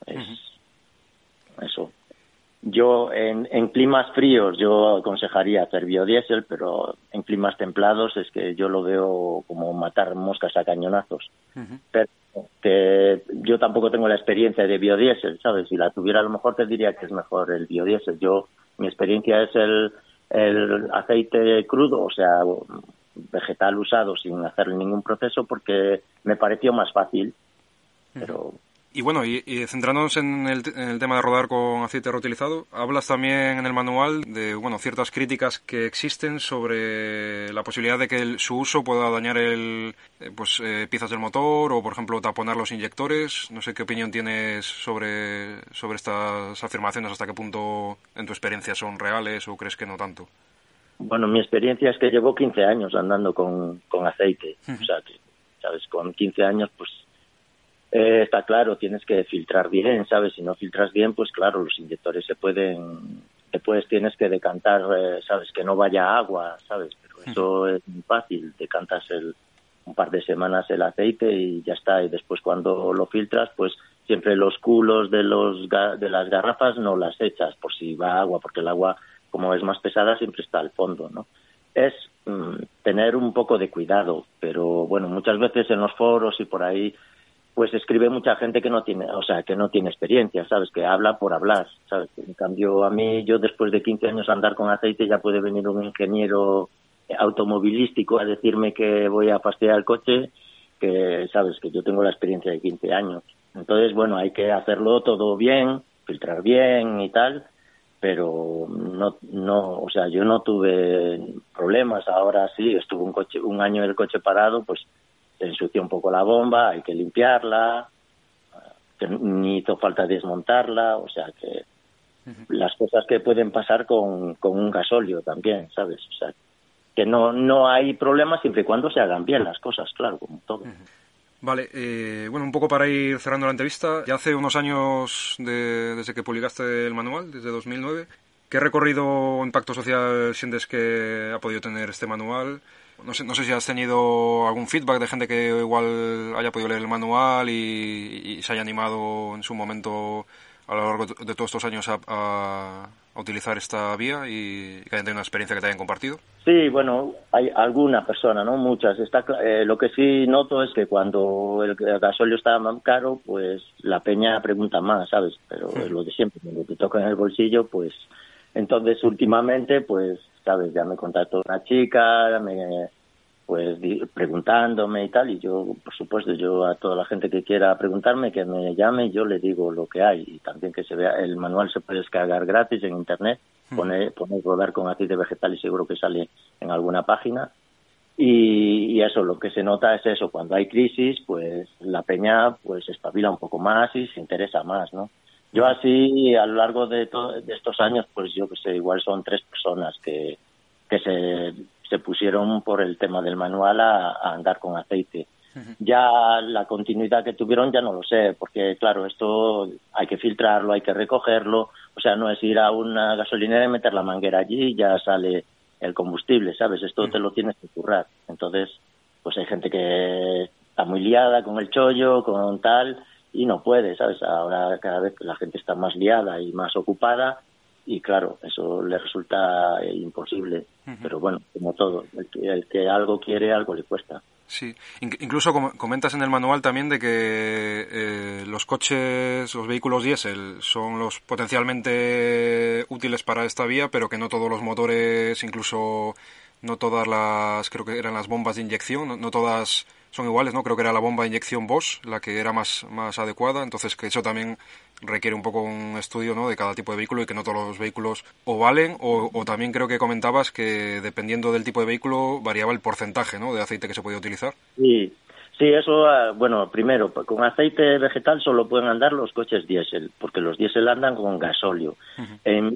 Eso. Yo en climas fríos yo aconsejaría hacer biodiesel, pero en climas templados es que yo lo veo como matar moscas a cañonazos. Pero que yo tampoco tengo la experiencia de biodiesel, ¿sabes? Si la tuviera, a lo mejor te diría que es mejor el biodiesel. Mi experiencia es el aceite crudo, o sea, vegetal usado sin hacerle ningún proceso, porque me pareció más fácil pero... Y bueno, y centrándonos en el tema de rodar con aceite reutilizado, hablas también en el manual de, bueno, ciertas críticas que existen sobre la posibilidad de que su uso pueda dañar piezas del motor o, por ejemplo, taponar los inyectores. No sé qué opinión tienes sobre estas afirmaciones, hasta qué punto en tu experiencia son reales o crees que no tanto. Bueno, mi experiencia es que llevo 15 años andando con aceite. O sea, que, ¿sabes? Con 15 años, pues está claro, tienes que filtrar bien, ¿sabes? Si no filtras bien, pues claro, los inyectores después tienes que decantar, ¿sabes? Que no vaya agua, ¿sabes? Pero eso es muy fácil, decantas un par de semanas el aceite y ya está. Y después cuando lo filtras, pues siempre los culos de las garrafas no las echas por si va agua, porque el agua, como es más pesada, siempre está al fondo, ¿no? Es tener un poco de cuidado, pero bueno, muchas veces en los foros y por ahí pues escribe mucha gente que no tiene experiencia, ¿sabes? Que habla por hablar, ¿sabes? En cambio, a mí, yo después de 15 años andar con aceite, ya puede venir un ingeniero automovilístico a decirme que voy a fastidiar el coche, que, ¿sabes? Que yo tengo la experiencia de 15 años. Entonces, bueno, hay que hacerlo todo bien, filtrar bien y tal, pero no, o sea, yo no tuve problemas. Ahora sí, estuve un año el coche parado, pues se ensucia un poco la bomba, hay que limpiarla, que ni hizo falta desmontarla, o sea que las cosas que pueden pasar con un gasóleo también, ¿sabes? O sea, que no hay problema siempre y cuando se hagan bien las cosas, claro, como todo. Vale, bueno, un poco para ir cerrando la entrevista, ya hace unos años desde que publicaste el manual, desde 2009, ¿qué recorrido o impacto social sientes que ha podido tener este manual? No sé si has tenido algún feedback de gente que igual haya podido leer el manual y se haya animado en su momento a lo largo de todos estos años a utilizar esta vía y que hayan tenido una experiencia que te hayan compartido. Sí, bueno, hay alguna persona, no muchas. Lo que sí noto es que cuando el gasóleo está más caro, pues la peña pregunta más, ¿sabes? Pero es lo de siempre, cuando te toca en el bolsillo, pues entonces últimamente, pues, ¿sabes? Ya me contactó una chica, preguntándome y tal, y yo, por supuesto, yo a toda la gente que quiera preguntarme, que me llame, yo le digo lo que hay, y también que se vea, el manual se puede descargar gratis en internet, poner rodar con aceite vegetal y seguro que sale en alguna página, y eso, lo que se nota es eso, cuando hay crisis, pues la peña pues espabila un poco más y se interesa más, ¿no? Yo así, a lo largo de estos años, pues yo que sé, igual son 3 personas que se pusieron por el tema del manual a andar con aceite. Ya la continuidad que tuvieron ya no lo sé, porque claro, esto hay que filtrarlo, hay que recogerlo, o sea, no es ir a una gasolinera y meter la manguera allí y ya sale el combustible, ¿sabes? Esto te lo tienes que currar. Entonces, pues hay gente que está muy liada con el chollo, con tal, y no puede, ¿sabes? Ahora cada vez la gente está más liada y más ocupada, y claro, eso le resulta imposible. Pero bueno, como todo, el que algo quiere, algo le cuesta. Sí, incluso comentas en el manual también de que los vehículos diésel son los potencialmente útiles para esta vía, pero que no todos los motores, incluso no todas creo que eran las bombas de inyección, no todas son iguales, ¿no? Creo que era la bomba de inyección Bosch la que era más adecuada, entonces que eso también requiere un poco un estudio, ¿no? De cada tipo de vehículo y que no todos los vehículos o valen o también creo que comentabas que dependiendo del tipo de vehículo variaba el porcentaje, ¿no? De aceite que se podía utilizar. Sí, eso, bueno, primero, con aceite vegetal solo pueden andar los coches diésel, porque los diésel andan con gasóleo. En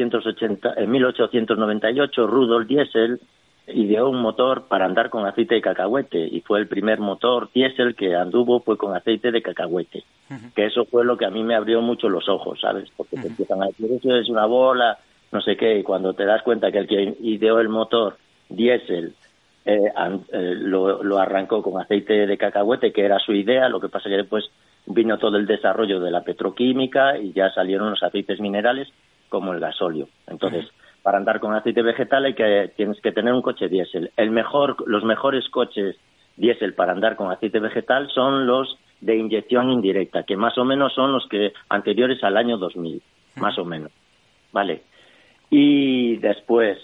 1898 Rudolf Diesel ideó un motor para andar con aceite de cacahuete y fue el primer motor diésel que anduvo fue con aceite de cacahuete, que eso fue lo que a mí me abrió mucho los ojos, ¿sabes? Porque te empiezan a decir, eso es una bola, no sé qué, y cuando te das cuenta que el que ideó el motor diésel lo arrancó con aceite de cacahuete, que era su idea, lo que pasa que después vino todo el desarrollo de la petroquímica y ya salieron los aceites minerales como el gasóleo. Entonces, para andar con aceite vegetal tienes que tener un coche diésel. Los mejores coches diésel para andar con aceite vegetal son los de inyección indirecta, que más o menos son los que anteriores al año 2000, más o menos. Vale. Y después,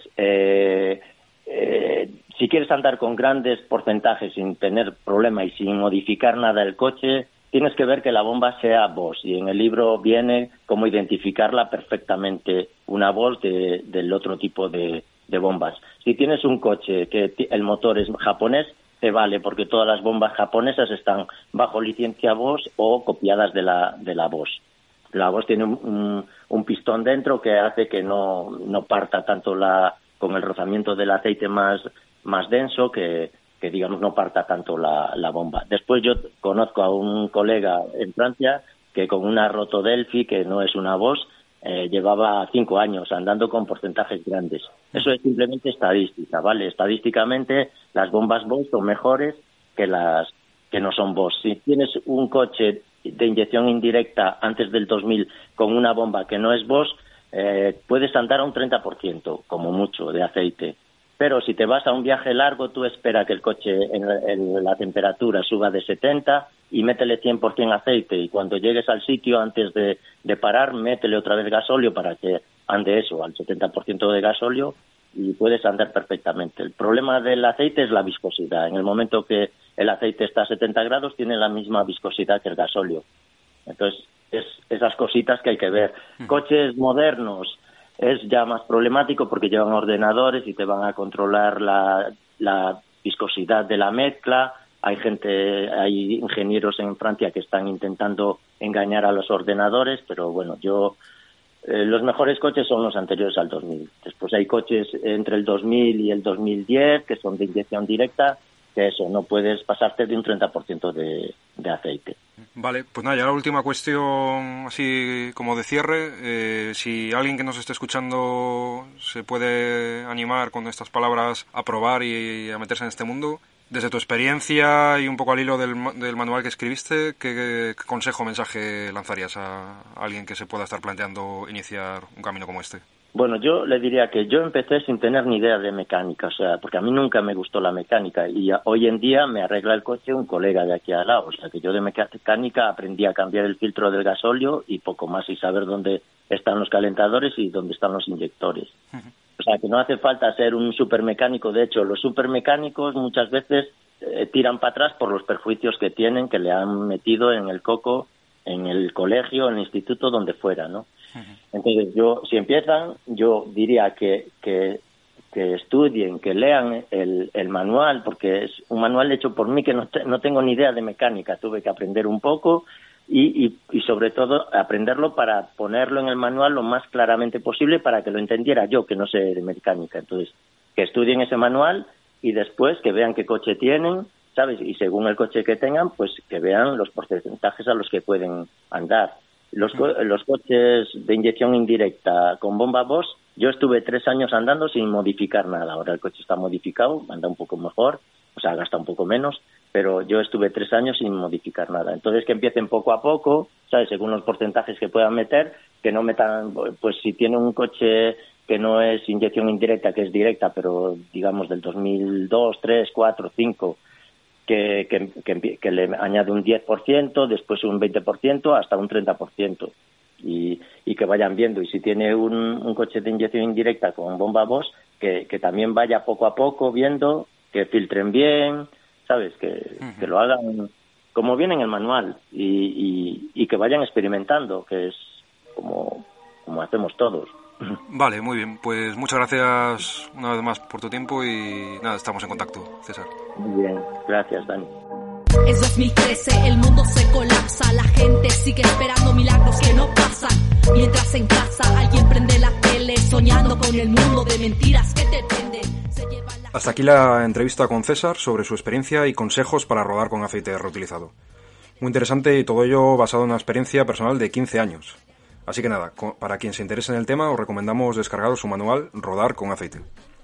si quieres andar con grandes porcentajes sin tener problema y sin modificar nada el coche, tienes que ver que la bomba sea Bosch, y en el libro viene cómo identificarla perfectamente, una Bosch del otro tipo de bombas. Si tienes un coche que el motor es japonés, te vale, porque todas las bombas japonesas están bajo licencia Bosch o copiadas de la Bosch. La Bosch tiene un pistón dentro que hace que no parta tanto con el rozamiento del aceite más denso, que digamos no parta tanto la bomba. Después yo conozco a un colega en Francia que con una Rotodelphi, que no es una Bosch, llevaba 5 años andando con porcentajes grandes. Eso es simplemente estadística, ¿vale? Estadísticamente las bombas Bosch son mejores que las que no son Bosch. Si tienes un coche de inyección indirecta antes del 2000 con una bomba que no es Bosch, puedes andar a un 30%, como mucho, de aceite. Pero si te vas a un viaje largo, tú esperas que el coche en la temperatura suba de 70 y métele 100% aceite. Y cuando llegues al sitio, antes de parar, métele otra vez gasóleo para que ande eso, al 70% de gasóleo, y puedes andar perfectamente. El problema del aceite es la viscosidad. En el momento que el aceite está a 70 grados, tiene la misma viscosidad que el gasóleo. Entonces, es esas cositas que hay que ver. Coches modernos es ya más problemático porque llevan ordenadores y te van a controlar la viscosidad de la mezcla. Hay ingenieros en Francia que están intentando engañar a los ordenadores, pero bueno, los mejores coches son los anteriores al 2000. Después hay coches entre el 2000 y el 2010 que son de inyección directa, que eso, no puedes pasarte de un 30% de aceite. Vale, pues nada, ya la última cuestión, así como de cierre. Si alguien que nos esté escuchando se puede animar con estas palabras a probar y a meterse en este mundo, desde tu experiencia y un poco al hilo del manual que escribiste, ¿qué consejo o mensaje lanzarías a alguien que se pueda estar planteando iniciar un camino como este? Bueno, yo le diría que yo empecé sin tener ni idea de mecánica, o sea, porque a mí nunca me gustó la mecánica, y hoy en día me arregla el coche un colega de aquí al lado, o sea, que yo de mecánica aprendí a cambiar el filtro del gasóleo y poco más, y saber dónde están los calentadores y dónde están los inyectores. O sea, que no hace falta ser un supermecánico. De hecho, los supermecánicos muchas veces tiran para atrás por los perjuicios que tienen, que le han metido en el coco, en el colegio, en el instituto, donde fuera, ¿no? Entonces, si empiezan, yo diría que estudien, que lean el manual, porque es un manual hecho por mí que no tengo ni idea de mecánica. Tuve que aprender un poco y sobre todo aprenderlo para ponerlo en el manual lo más claramente posible para que lo entendiera yo, que no sé de mecánica. Entonces, que estudien ese manual y después que vean qué coche tienen, ¿sabes? Y según el coche que tengan, pues que vean los porcentajes a los que pueden andar. Los coches de inyección indirecta con bomba Bosch, yo estuve 3 años andando sin modificar nada. Ahora el coche está modificado, anda un poco mejor, o sea, gasta un poco menos, pero yo estuve 3 años sin modificar nada. Entonces, que empiecen poco a poco, ¿sabes? Según los porcentajes que puedan meter, que no metan, pues si tiene un coche que no es inyección indirecta, que es directa, pero digamos del 2002, 3, 4, 5, que le añade un 10%, después un 20%, hasta un 30%. Y que vayan viendo. Y si tiene un coche de inyección indirecta con bomba Bosch, que también vaya poco a poco viendo, que filtren bien, ¿sabes? Que lo hagan como viene en el manual y que vayan experimentando, que es como hacemos todos. Vale, muy bien. Pues muchas gracias una vez más por tu tiempo y nada, estamos en contacto, César. Muy bien, gracias, Dani. Es 2013, el mundo se colapsa, la gente sigue esperando milagros que no pasan. Mientras en casa alguien prende la tele, soñando con el mundo de mentiras que te venden. Hasta aquí la entrevista con César sobre su experiencia y consejos para rodar con aceite reutilizado. Muy interesante y todo ello basado en una experiencia personal de 15 años. Así que nada, para quien se interese en el tema os recomendamos descargar su manual Rodar con aceite.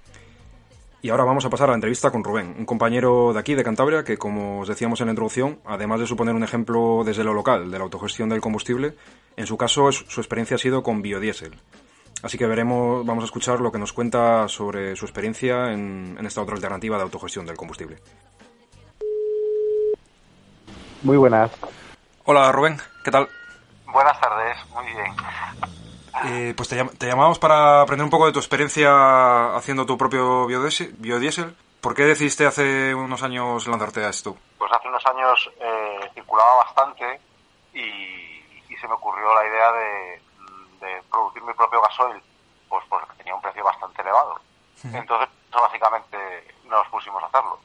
Y ahora vamos a pasar a la entrevista con Rubén, un compañero de aquí, de Cantabria, que como os decíamos en la introducción, además de suponer un ejemplo desde lo local de la autogestión del combustible, en su caso su experiencia ha sido con biodiesel. Así que vamos a escuchar lo que nos cuenta sobre su experiencia en esta otra alternativa de autogestión del combustible. Muy buenas. Hola Rubén, ¿qué tal? Buenas tardes, muy bien. Pues te llamamos para aprender un poco de tu experiencia haciendo tu propio biodiesel, ¿Por qué decidiste hace unos años lanzarte a esto? Pues hace unos años circulaba bastante y se me ocurrió la idea de producir mi propio gasoil, pues porque tenía un precio bastante elevado. Entonces, básicamente, nos pusimos a hacerlo.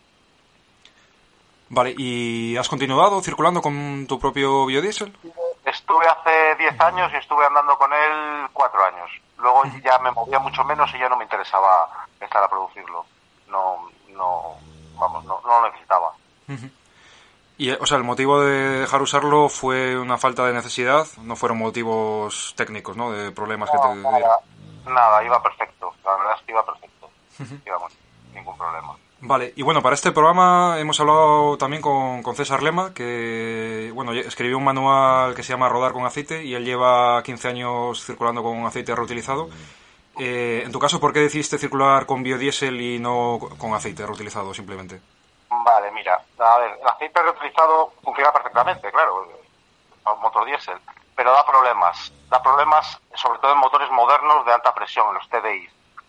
Vale, ¿y has continuado circulando con tu propio biodiesel? Estuve hace 10 años y estuve andando con él 4 años. Luego ya me movía mucho menos y ya no me interesaba estar a producirlo. No lo necesitaba. Y, o sea, el motivo de dejar usarlo fue una falta de necesidad, no fueron motivos técnicos, ¿no? De problemas que te dieron. Nada, iba perfecto. La verdad es que iba perfecto. Digamos, ningún problema. Vale, y bueno, para este programa hemos hablado también con César Lema, que bueno, escribió un manual que se llama Rodar con aceite y él lleva 15 años circulando con aceite reutilizado. En tu caso, ¿por qué decidiste circular con biodiesel y no con aceite reutilizado simplemente? Vale, mira, a ver, el aceite reutilizado funciona perfectamente, claro, un motor diésel, pero da problemas sobre todo en motores modernos de alta presión, en los TDI.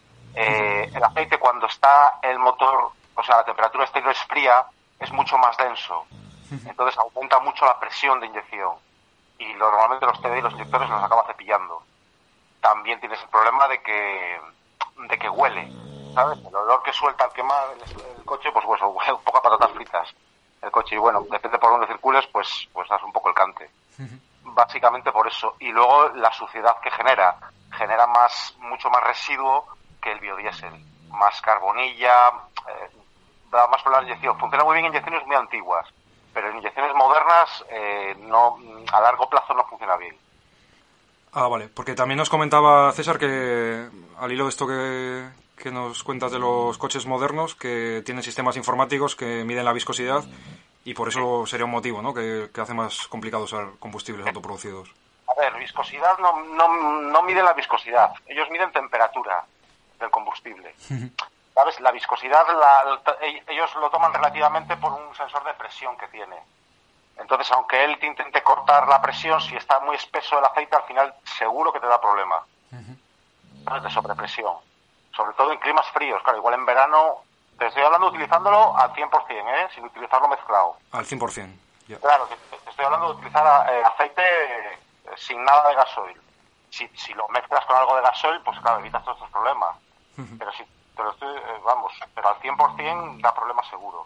El aceite, cuando está el motor, o sea, la temperatura exterior es fría, es mucho más denso, entonces aumenta mucho la presión de inyección y normalmente los TDI, los inyectores, los acaba cepillando. También tienes el problema de que huele, ¿sabes? El olor que suelta al quemar el coche, pues huele un poco a patatas fritas el coche. Y bueno, depende por dónde circules, pues das un poco el cante. Básicamente por eso. Y luego la suciedad que genera mucho más residuo que el biodiesel. Más carbonilla, da más problemas de inyección. Funciona muy bien en inyecciones muy antiguas, pero en inyecciones modernas no, a largo plazo no funciona bien. Ah, vale, porque también nos comentaba César que al hilo de esto que nos cuentas de los coches modernos, que tienen sistemas informáticos que miden la viscosidad y por eso sería un motivo, ¿no? Que hace más complicado usar combustibles autoproducidos. A ver, viscosidad no miden la viscosidad, ellos miden temperatura del combustible. ¿Sabes? La viscosidad ellos lo toman relativamente por un sensor de presión que tiene. Entonces, aunque él te intente cortar la presión, si está muy espeso el aceite, al final seguro que te da problema. ¿Sabes? De sobrepresión. Sobre todo en climas fríos. Claro, igual en verano, te estoy hablando utilizándolo al 100%, sin utilizarlo mezclado. Al 100%. Yeah. Claro, te estoy hablando de utilizar aceite sin nada de gasoil. Si lo mezclas con algo de gasoil, pues claro, evitas todos estos problemas. Pero si te lo estoy, pero al 100% da problemas seguro.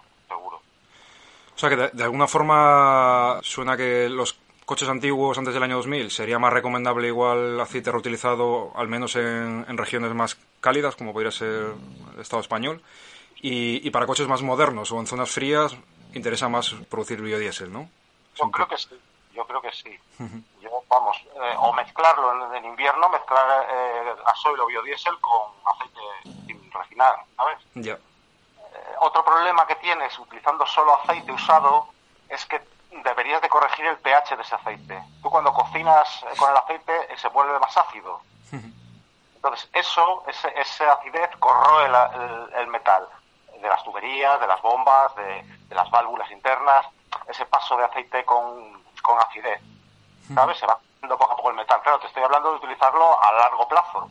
O sea que de alguna forma suena que los coches antiguos antes del año 2000 sería más recomendable igual aceite reutilizado, al menos en regiones más cálidas, como podría ser el Estado español, y para coches más modernos o en zonas frías interesa más producir biodiesel, ¿no? Yo creo que sí. O mezclarlo en invierno, mezclar gasoil o biodiesel con aceite sin refinar, ¿sabes? Ya. Otro problema que tienes utilizando solo aceite usado es que deberías de corregir el pH de ese aceite. Tú cuando cocinas con el aceite se vuelve más ácido. Entonces esa acidez corroe el metal de las tuberías, de las bombas, de las válvulas internas. Ese paso de aceite con acidez, ¿sabes? Se va haciendo poco a poco el metal. Claro, te estoy hablando de utilizarlo a largo plazo.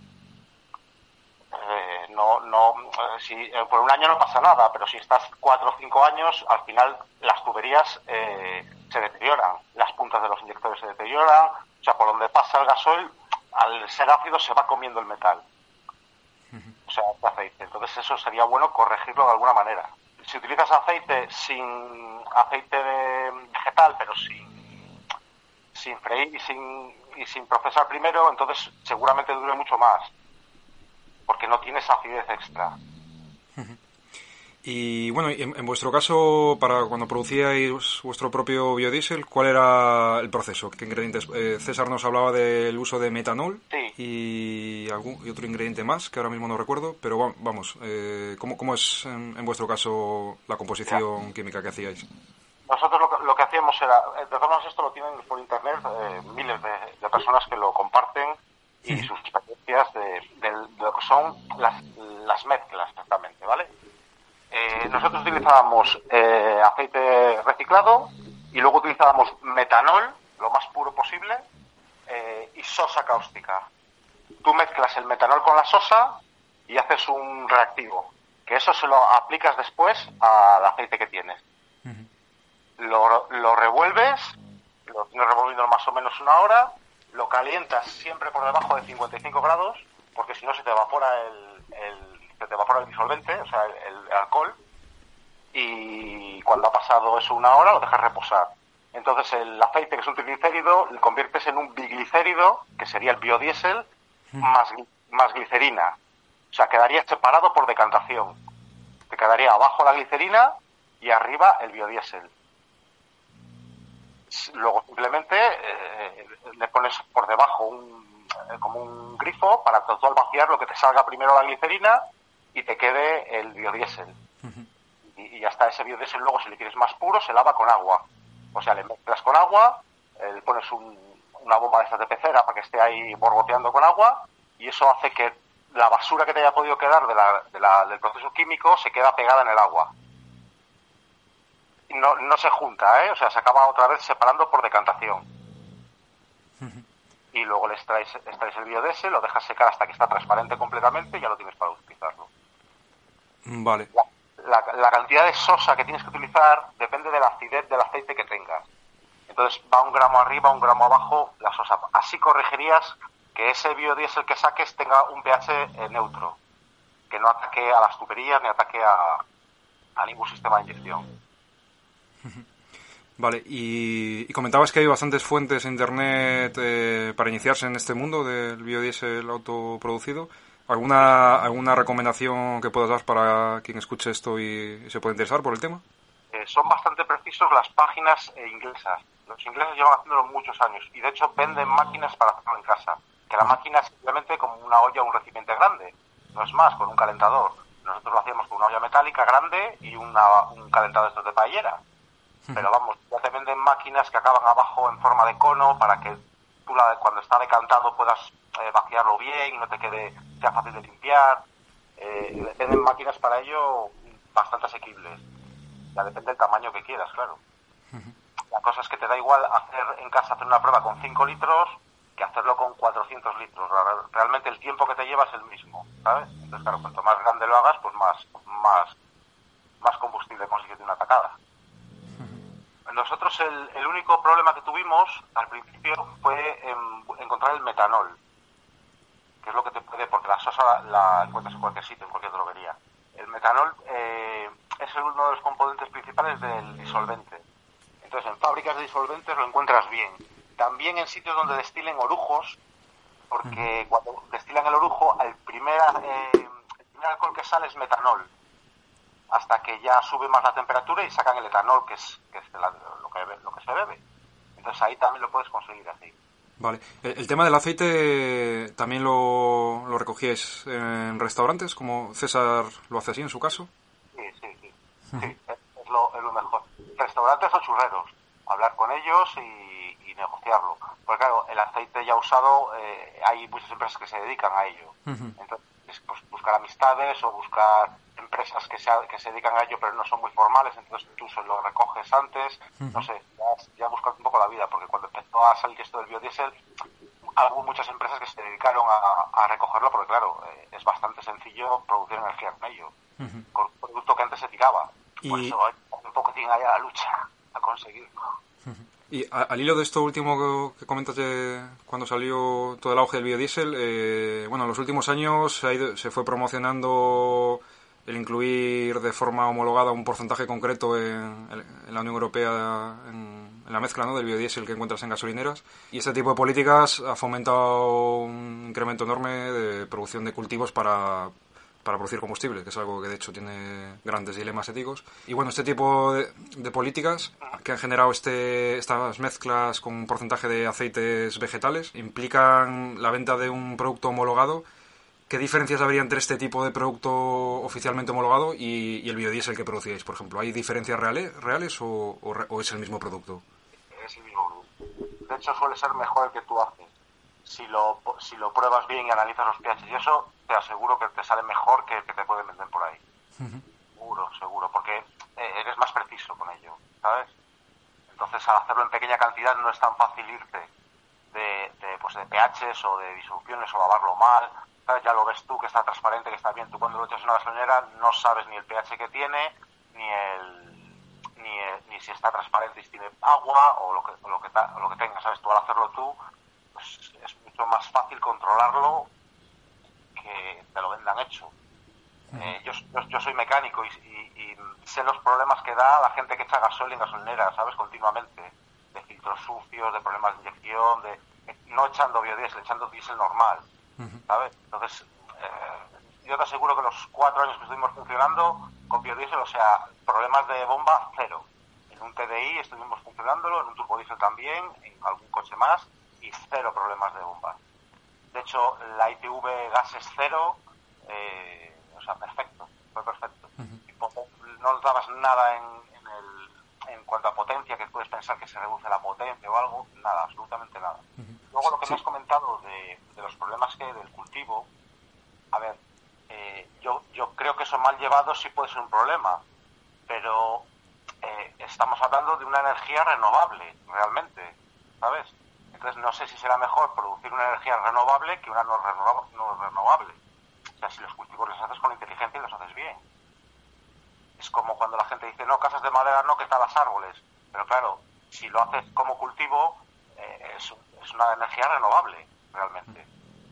Si por un año no pasa nada, pero si estás 4 o 5 años, al final las tuberías se deterioran, las puntas de los inyectores se deterioran, o sea, por donde pasa el gasoil, al ser ácido se va comiendo el metal, o sea, el aceite. Entonces eso sería bueno corregirlo de alguna manera. Si utilizas aceite vegetal, pero sin freír y sin procesar primero, entonces seguramente dure mucho más, porque no tienes acidez extra. Y bueno, en vuestro caso, para cuando producíais vuestro propio biodiesel, ¿cuál era el proceso? ¿Qué ingredientes? César nos hablaba del uso de metanol. Sí. Y otro ingrediente más, que ahora mismo no recuerdo, pero vamos, ¿cómo es en vuestro caso la composición química que hacíais? Nosotros lo que hacíamos era, de todas maneras esto lo tienen por internet miles de personas que lo comparten y sus experiencias de lo que son las mezclas exactamente, ¿vale? Nosotros utilizábamos aceite reciclado y luego utilizábamos metanol, lo más puro posible, y sosa cáustica. Tú mezclas el metanol con la sosa y haces un reactivo. que eso se lo aplicas después al aceite que tienes. Lo revuelves, lo tienes revolviendo más o menos una hora, lo calientas siempre por debajo de 55 grados, porque si no se te evapora el disolvente, o sea, el alcohol, y cuando ha pasado eso una hora lo dejas reposar. Entonces el aceite, que es un triglicérido, lo conviertes en un biglicérido, que sería el biodiesel, más glicerina. O sea, quedaría separado por decantación. Te quedaría abajo la glicerina y arriba el biodiesel. Luego simplemente le pones por debajo como un grifo para que tú al vaciar lo que te salga primero la glicerina y te quede el biodiesel. Y ya está, ese biodiesel luego, si le quieres más puro, se lava con agua. O sea, le mezclas con agua, le pones una bomba de estas de pecera para que esté ahí borboteando con agua, y eso hace que la basura que te haya podido quedar del proceso químico se queda pegada en el agua. No se junta, o sea, se acaba otra vez separando por decantación. Y luego le extraes el biodiesel, lo dejas secar hasta que está transparente completamente y ya lo tienes para utilizarlo. Vale. La cantidad de sosa que tienes que utilizar depende de la acidez del aceite que tengas. Entonces va 1 gramo arriba, 1 gramo abajo la sosa. Así corregirías que ese biodiesel que saques tenga un pH neutro, que no ataque a las tuberías ni ataque a ningún sistema de inyección. Vale, y comentabas que hay bastantes fuentes en internet para iniciarse en este mundo del biodiesel autoproducido. ¿Alguna recomendación que puedas dar para quien escuche esto y se pueda interesar por el tema? Son bastante precisos las páginas inglesas. Los ingleses llevan haciéndolo muchos años y de hecho venden máquinas para hacerlo en casa. Que la máquina es simplemente como una olla o un recipiente grande, no es más, con un calentador. Nosotros lo hacíamos con una olla metálica grande y un calentador de paellera. Pero vamos, ya te venden máquinas que acaban abajo en forma de cono para que tú cuando está decantado puedas vaciarlo bien y no te sea fácil de limpiar. Venden máquinas para ello bastante asequibles. Ya depende del tamaño que quieras, claro. La cosa es que te da igual hacer una prueba con 5 litros que hacerlo con 400 litros. Realmente el tiempo que te lleva es el mismo, ¿sabes? Entonces, claro, cuanto más grande lo hagas, pues más combustible consigues de una tacada. Nosotros el único problema que tuvimos al principio fue encontrar el metanol, que es lo que te puede, porque la sosa la encuentras en cualquier sitio, en cualquier droguería. El metanol es uno de los componentes principales del disolvente. Entonces, en fábricas de disolventes lo encuentras bien. También en sitios donde destilen orujos, porque cuando destilan el orujo, el primer alcohol que sale es metanol, hasta que ya sube más la temperatura y sacan el etanol, que es lo que se bebe. Entonces ahí también lo puedes conseguir así. Vale. El tema del aceite también lo recogíais en restaurantes, como César lo hace así en su caso. Sí, es lo mejor. Restaurantes o churreros, hablar con ellos y negociarlo. Porque claro, el aceite ya usado, hay muchas empresas que se dedican a ello. Entonces, pues, buscar amistades o buscar empresas que se dedican a ello pero no son muy formales, entonces tú se lo recoges antes, no sé, ya buscas un poco la vida, porque cuando empezó a salir esto del biodiesel, hubo muchas empresas que se dedicaron a recogerlo, porque claro, es bastante sencillo producir energía con ello, con un producto que antes se tiraba. Por eso hay un poquitín allá la lucha a conseguirlo. Y al hilo de esto último que comentas de cuando salió todo el auge del biodiesel, en los últimos años se fue promocionando el incluir de forma homologada un porcentaje concreto en la Unión Europea en la mezcla, ¿no?, del biodiesel que encuentras en gasolineras, y este tipo de políticas ha fomentado un incremento enorme de producción de cultivos para producir combustible, que es algo que de hecho tiene grandes dilemas éticos. Y bueno, este tipo de políticas que han generado estas mezclas con un porcentaje de aceites vegetales implican la venta de un producto homologado. ¿Qué diferencias habría entre este tipo de producto oficialmente homologado y el biodiesel que producíais, por ejemplo? ¿Hay diferencias reales o es el mismo producto? Es el mismo producto. De hecho, suele ser mejor el que tú haces. Si lo pruebas bien y analizas los pH y eso, te aseguro que te sale mejor que el que te pueden vender por ahí. Seguro, porque eres más preciso con ello, ¿sabes? Entonces, al hacerlo en pequeña cantidad no es tan fácil irte de pHs o de disoluciones o lavarlo mal. ¿sabes? Ya lo ves tú que está transparente, que está bien. Tú cuando lo echas en una gasolinera no sabes ni el pH que tiene, ni si está transparente y si tiene agua o lo que tenga, ¿sabes? Tú al hacerlo tú, pues es mucho más fácil controlarlo que te lo vendan hecho. Yo soy mecánico y sé los problemas que da la gente que echa gasoil en gasolinera, ¿sabes? Continuamente. De filtros sucios, de problemas de inyección, no echando biodiesel, echando diésel normal, ¿sabes? Entonces, yo te aseguro que los 4 años que estuvimos funcionando con biodiesel, o sea, problemas de bomba, cero. En un TDI estuvimos funcionándolo, en un turbodiesel también, en algún coche más, y cero problemas de bomba. De hecho, la ITV gas es cero, o sea, perfecto, fue perfecto. No notabas nada en cuanto a potencia, que puedes pensar que se reduce la potencia o algo, nada, absolutamente nada. Luego lo que me has comentado de los problemas que del cultivo, a ver, yo creo que eso mal llevado sí puede ser un problema, pero estamos hablando de una energía renovable, realmente, ¿sabes? Entonces no sé si será mejor producir una energía renovable que una no renovable. O sea, si los cultivos los haces con inteligencia y los haces bien. Es como cuando la gente dice, no, casas de madera no, que talas árboles. Pero claro, si lo haces como cultivo, es una energía renovable, realmente.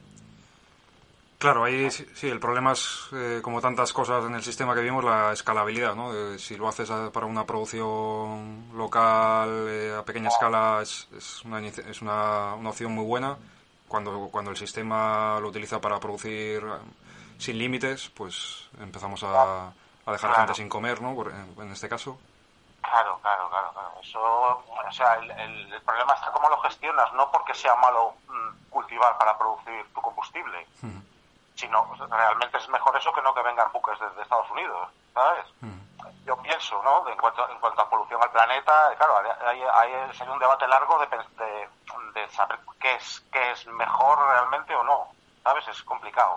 Claro, ahí sí, el problema es, como tantas cosas en el sistema que vimos, la escalabilidad, ¿no? Si lo haces para una producción local, a pequeña escala, es una opción muy buena. Cuando el sistema lo utiliza para producir sin límites, pues empezamos a dejar a gente sin comer, ¿no? En este caso. Claro. Eso, o sea, el problema está cómo lo gestionas, no porque sea malo cultivar para producir tu combustible, sino realmente es mejor eso que no que vengan buques desde Estados Unidos, ¿sabes? Yo pienso, ¿no? En cuanto a polución al planeta, claro, hay sería un debate largo de saber qué es mejor realmente o no, ¿sabes? Es complicado.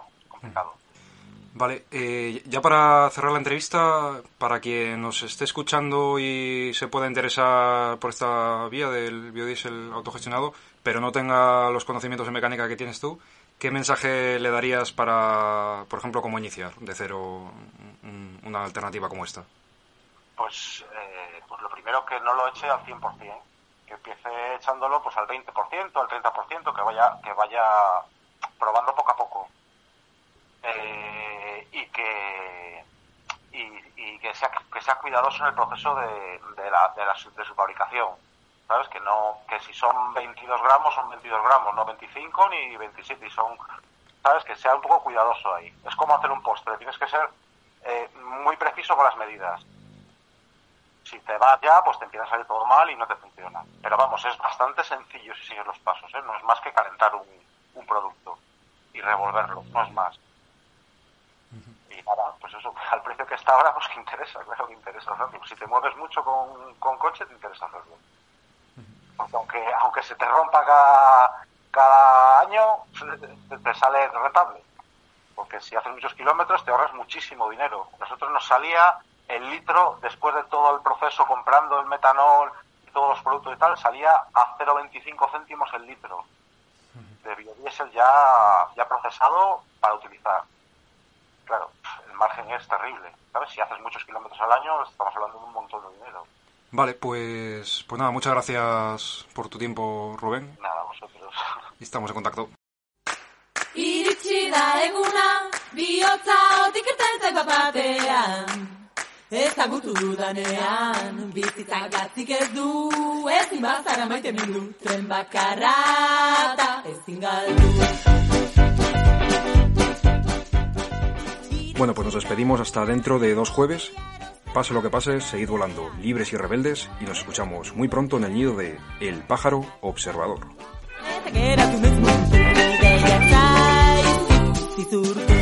Vale, ya para cerrar la entrevista, para quien nos esté escuchando y se pueda interesar por esta vía del biodiesel autogestionado, pero no tenga los conocimientos de mecánica que tienes tú, ¿qué mensaje le darías para, por ejemplo, cómo iniciar de cero una alternativa como esta? Pues lo primero, que no lo eche al 100%, que empiece echándolo pues al 20%, al 30%, que vaya probando poco a poco. Y que sea cuidadoso en el proceso de su fabricación, ¿sabes? Que si son 22 gramos, son 22 gramos, no 25 ni 27, y son, ¿sabes? Que sea un poco cuidadoso ahí. Es como hacer un postre, tienes que ser muy preciso con las medidas. Si te va ya, pues te empieza a salir todo mal y no te funciona. Pero vamos, es bastante sencillo si sigues los pasos, ¿eh? No es más que calentar un producto y revolverlo, no es más. Y nada, pues eso, al precio que está ahora, pues que interesa, claro que interesa hacerlo. Si te mueves mucho con coche, te interesa hacerlo. Porque aunque se te rompa cada año, te sale rentable. Porque si haces muchos kilómetros, te ahorras muchísimo dinero. Nosotros nos salía el litro, después de todo el proceso, comprando el metanol y todos los productos y tal, salía a 0,25 céntimos el litro de biodiesel ya procesado para utilizar. Claro, el margen es terrible, ¿sabes? Si haces muchos kilómetros al año, estamos hablando de un montón de dinero. Vale, pues nada, muchas gracias por tu tiempo, Rubén. Nada, vosotros. Y estamos en contacto. Iritsi da eguna, bihotza otik irten batean. Ezagutu dudanean, bizitzak gatzik ez du, ezin bazara maite mindu, tren bakarra da ezin galdu. Bueno, pues nos despedimos hasta dentro de 2 jueves. Pase lo que pase, seguid volando libres y rebeldes, y nos escuchamos muy pronto en el nido de El Pájaro Observador. Eta geratu naiz mundu, ideia zaiz, zizurtu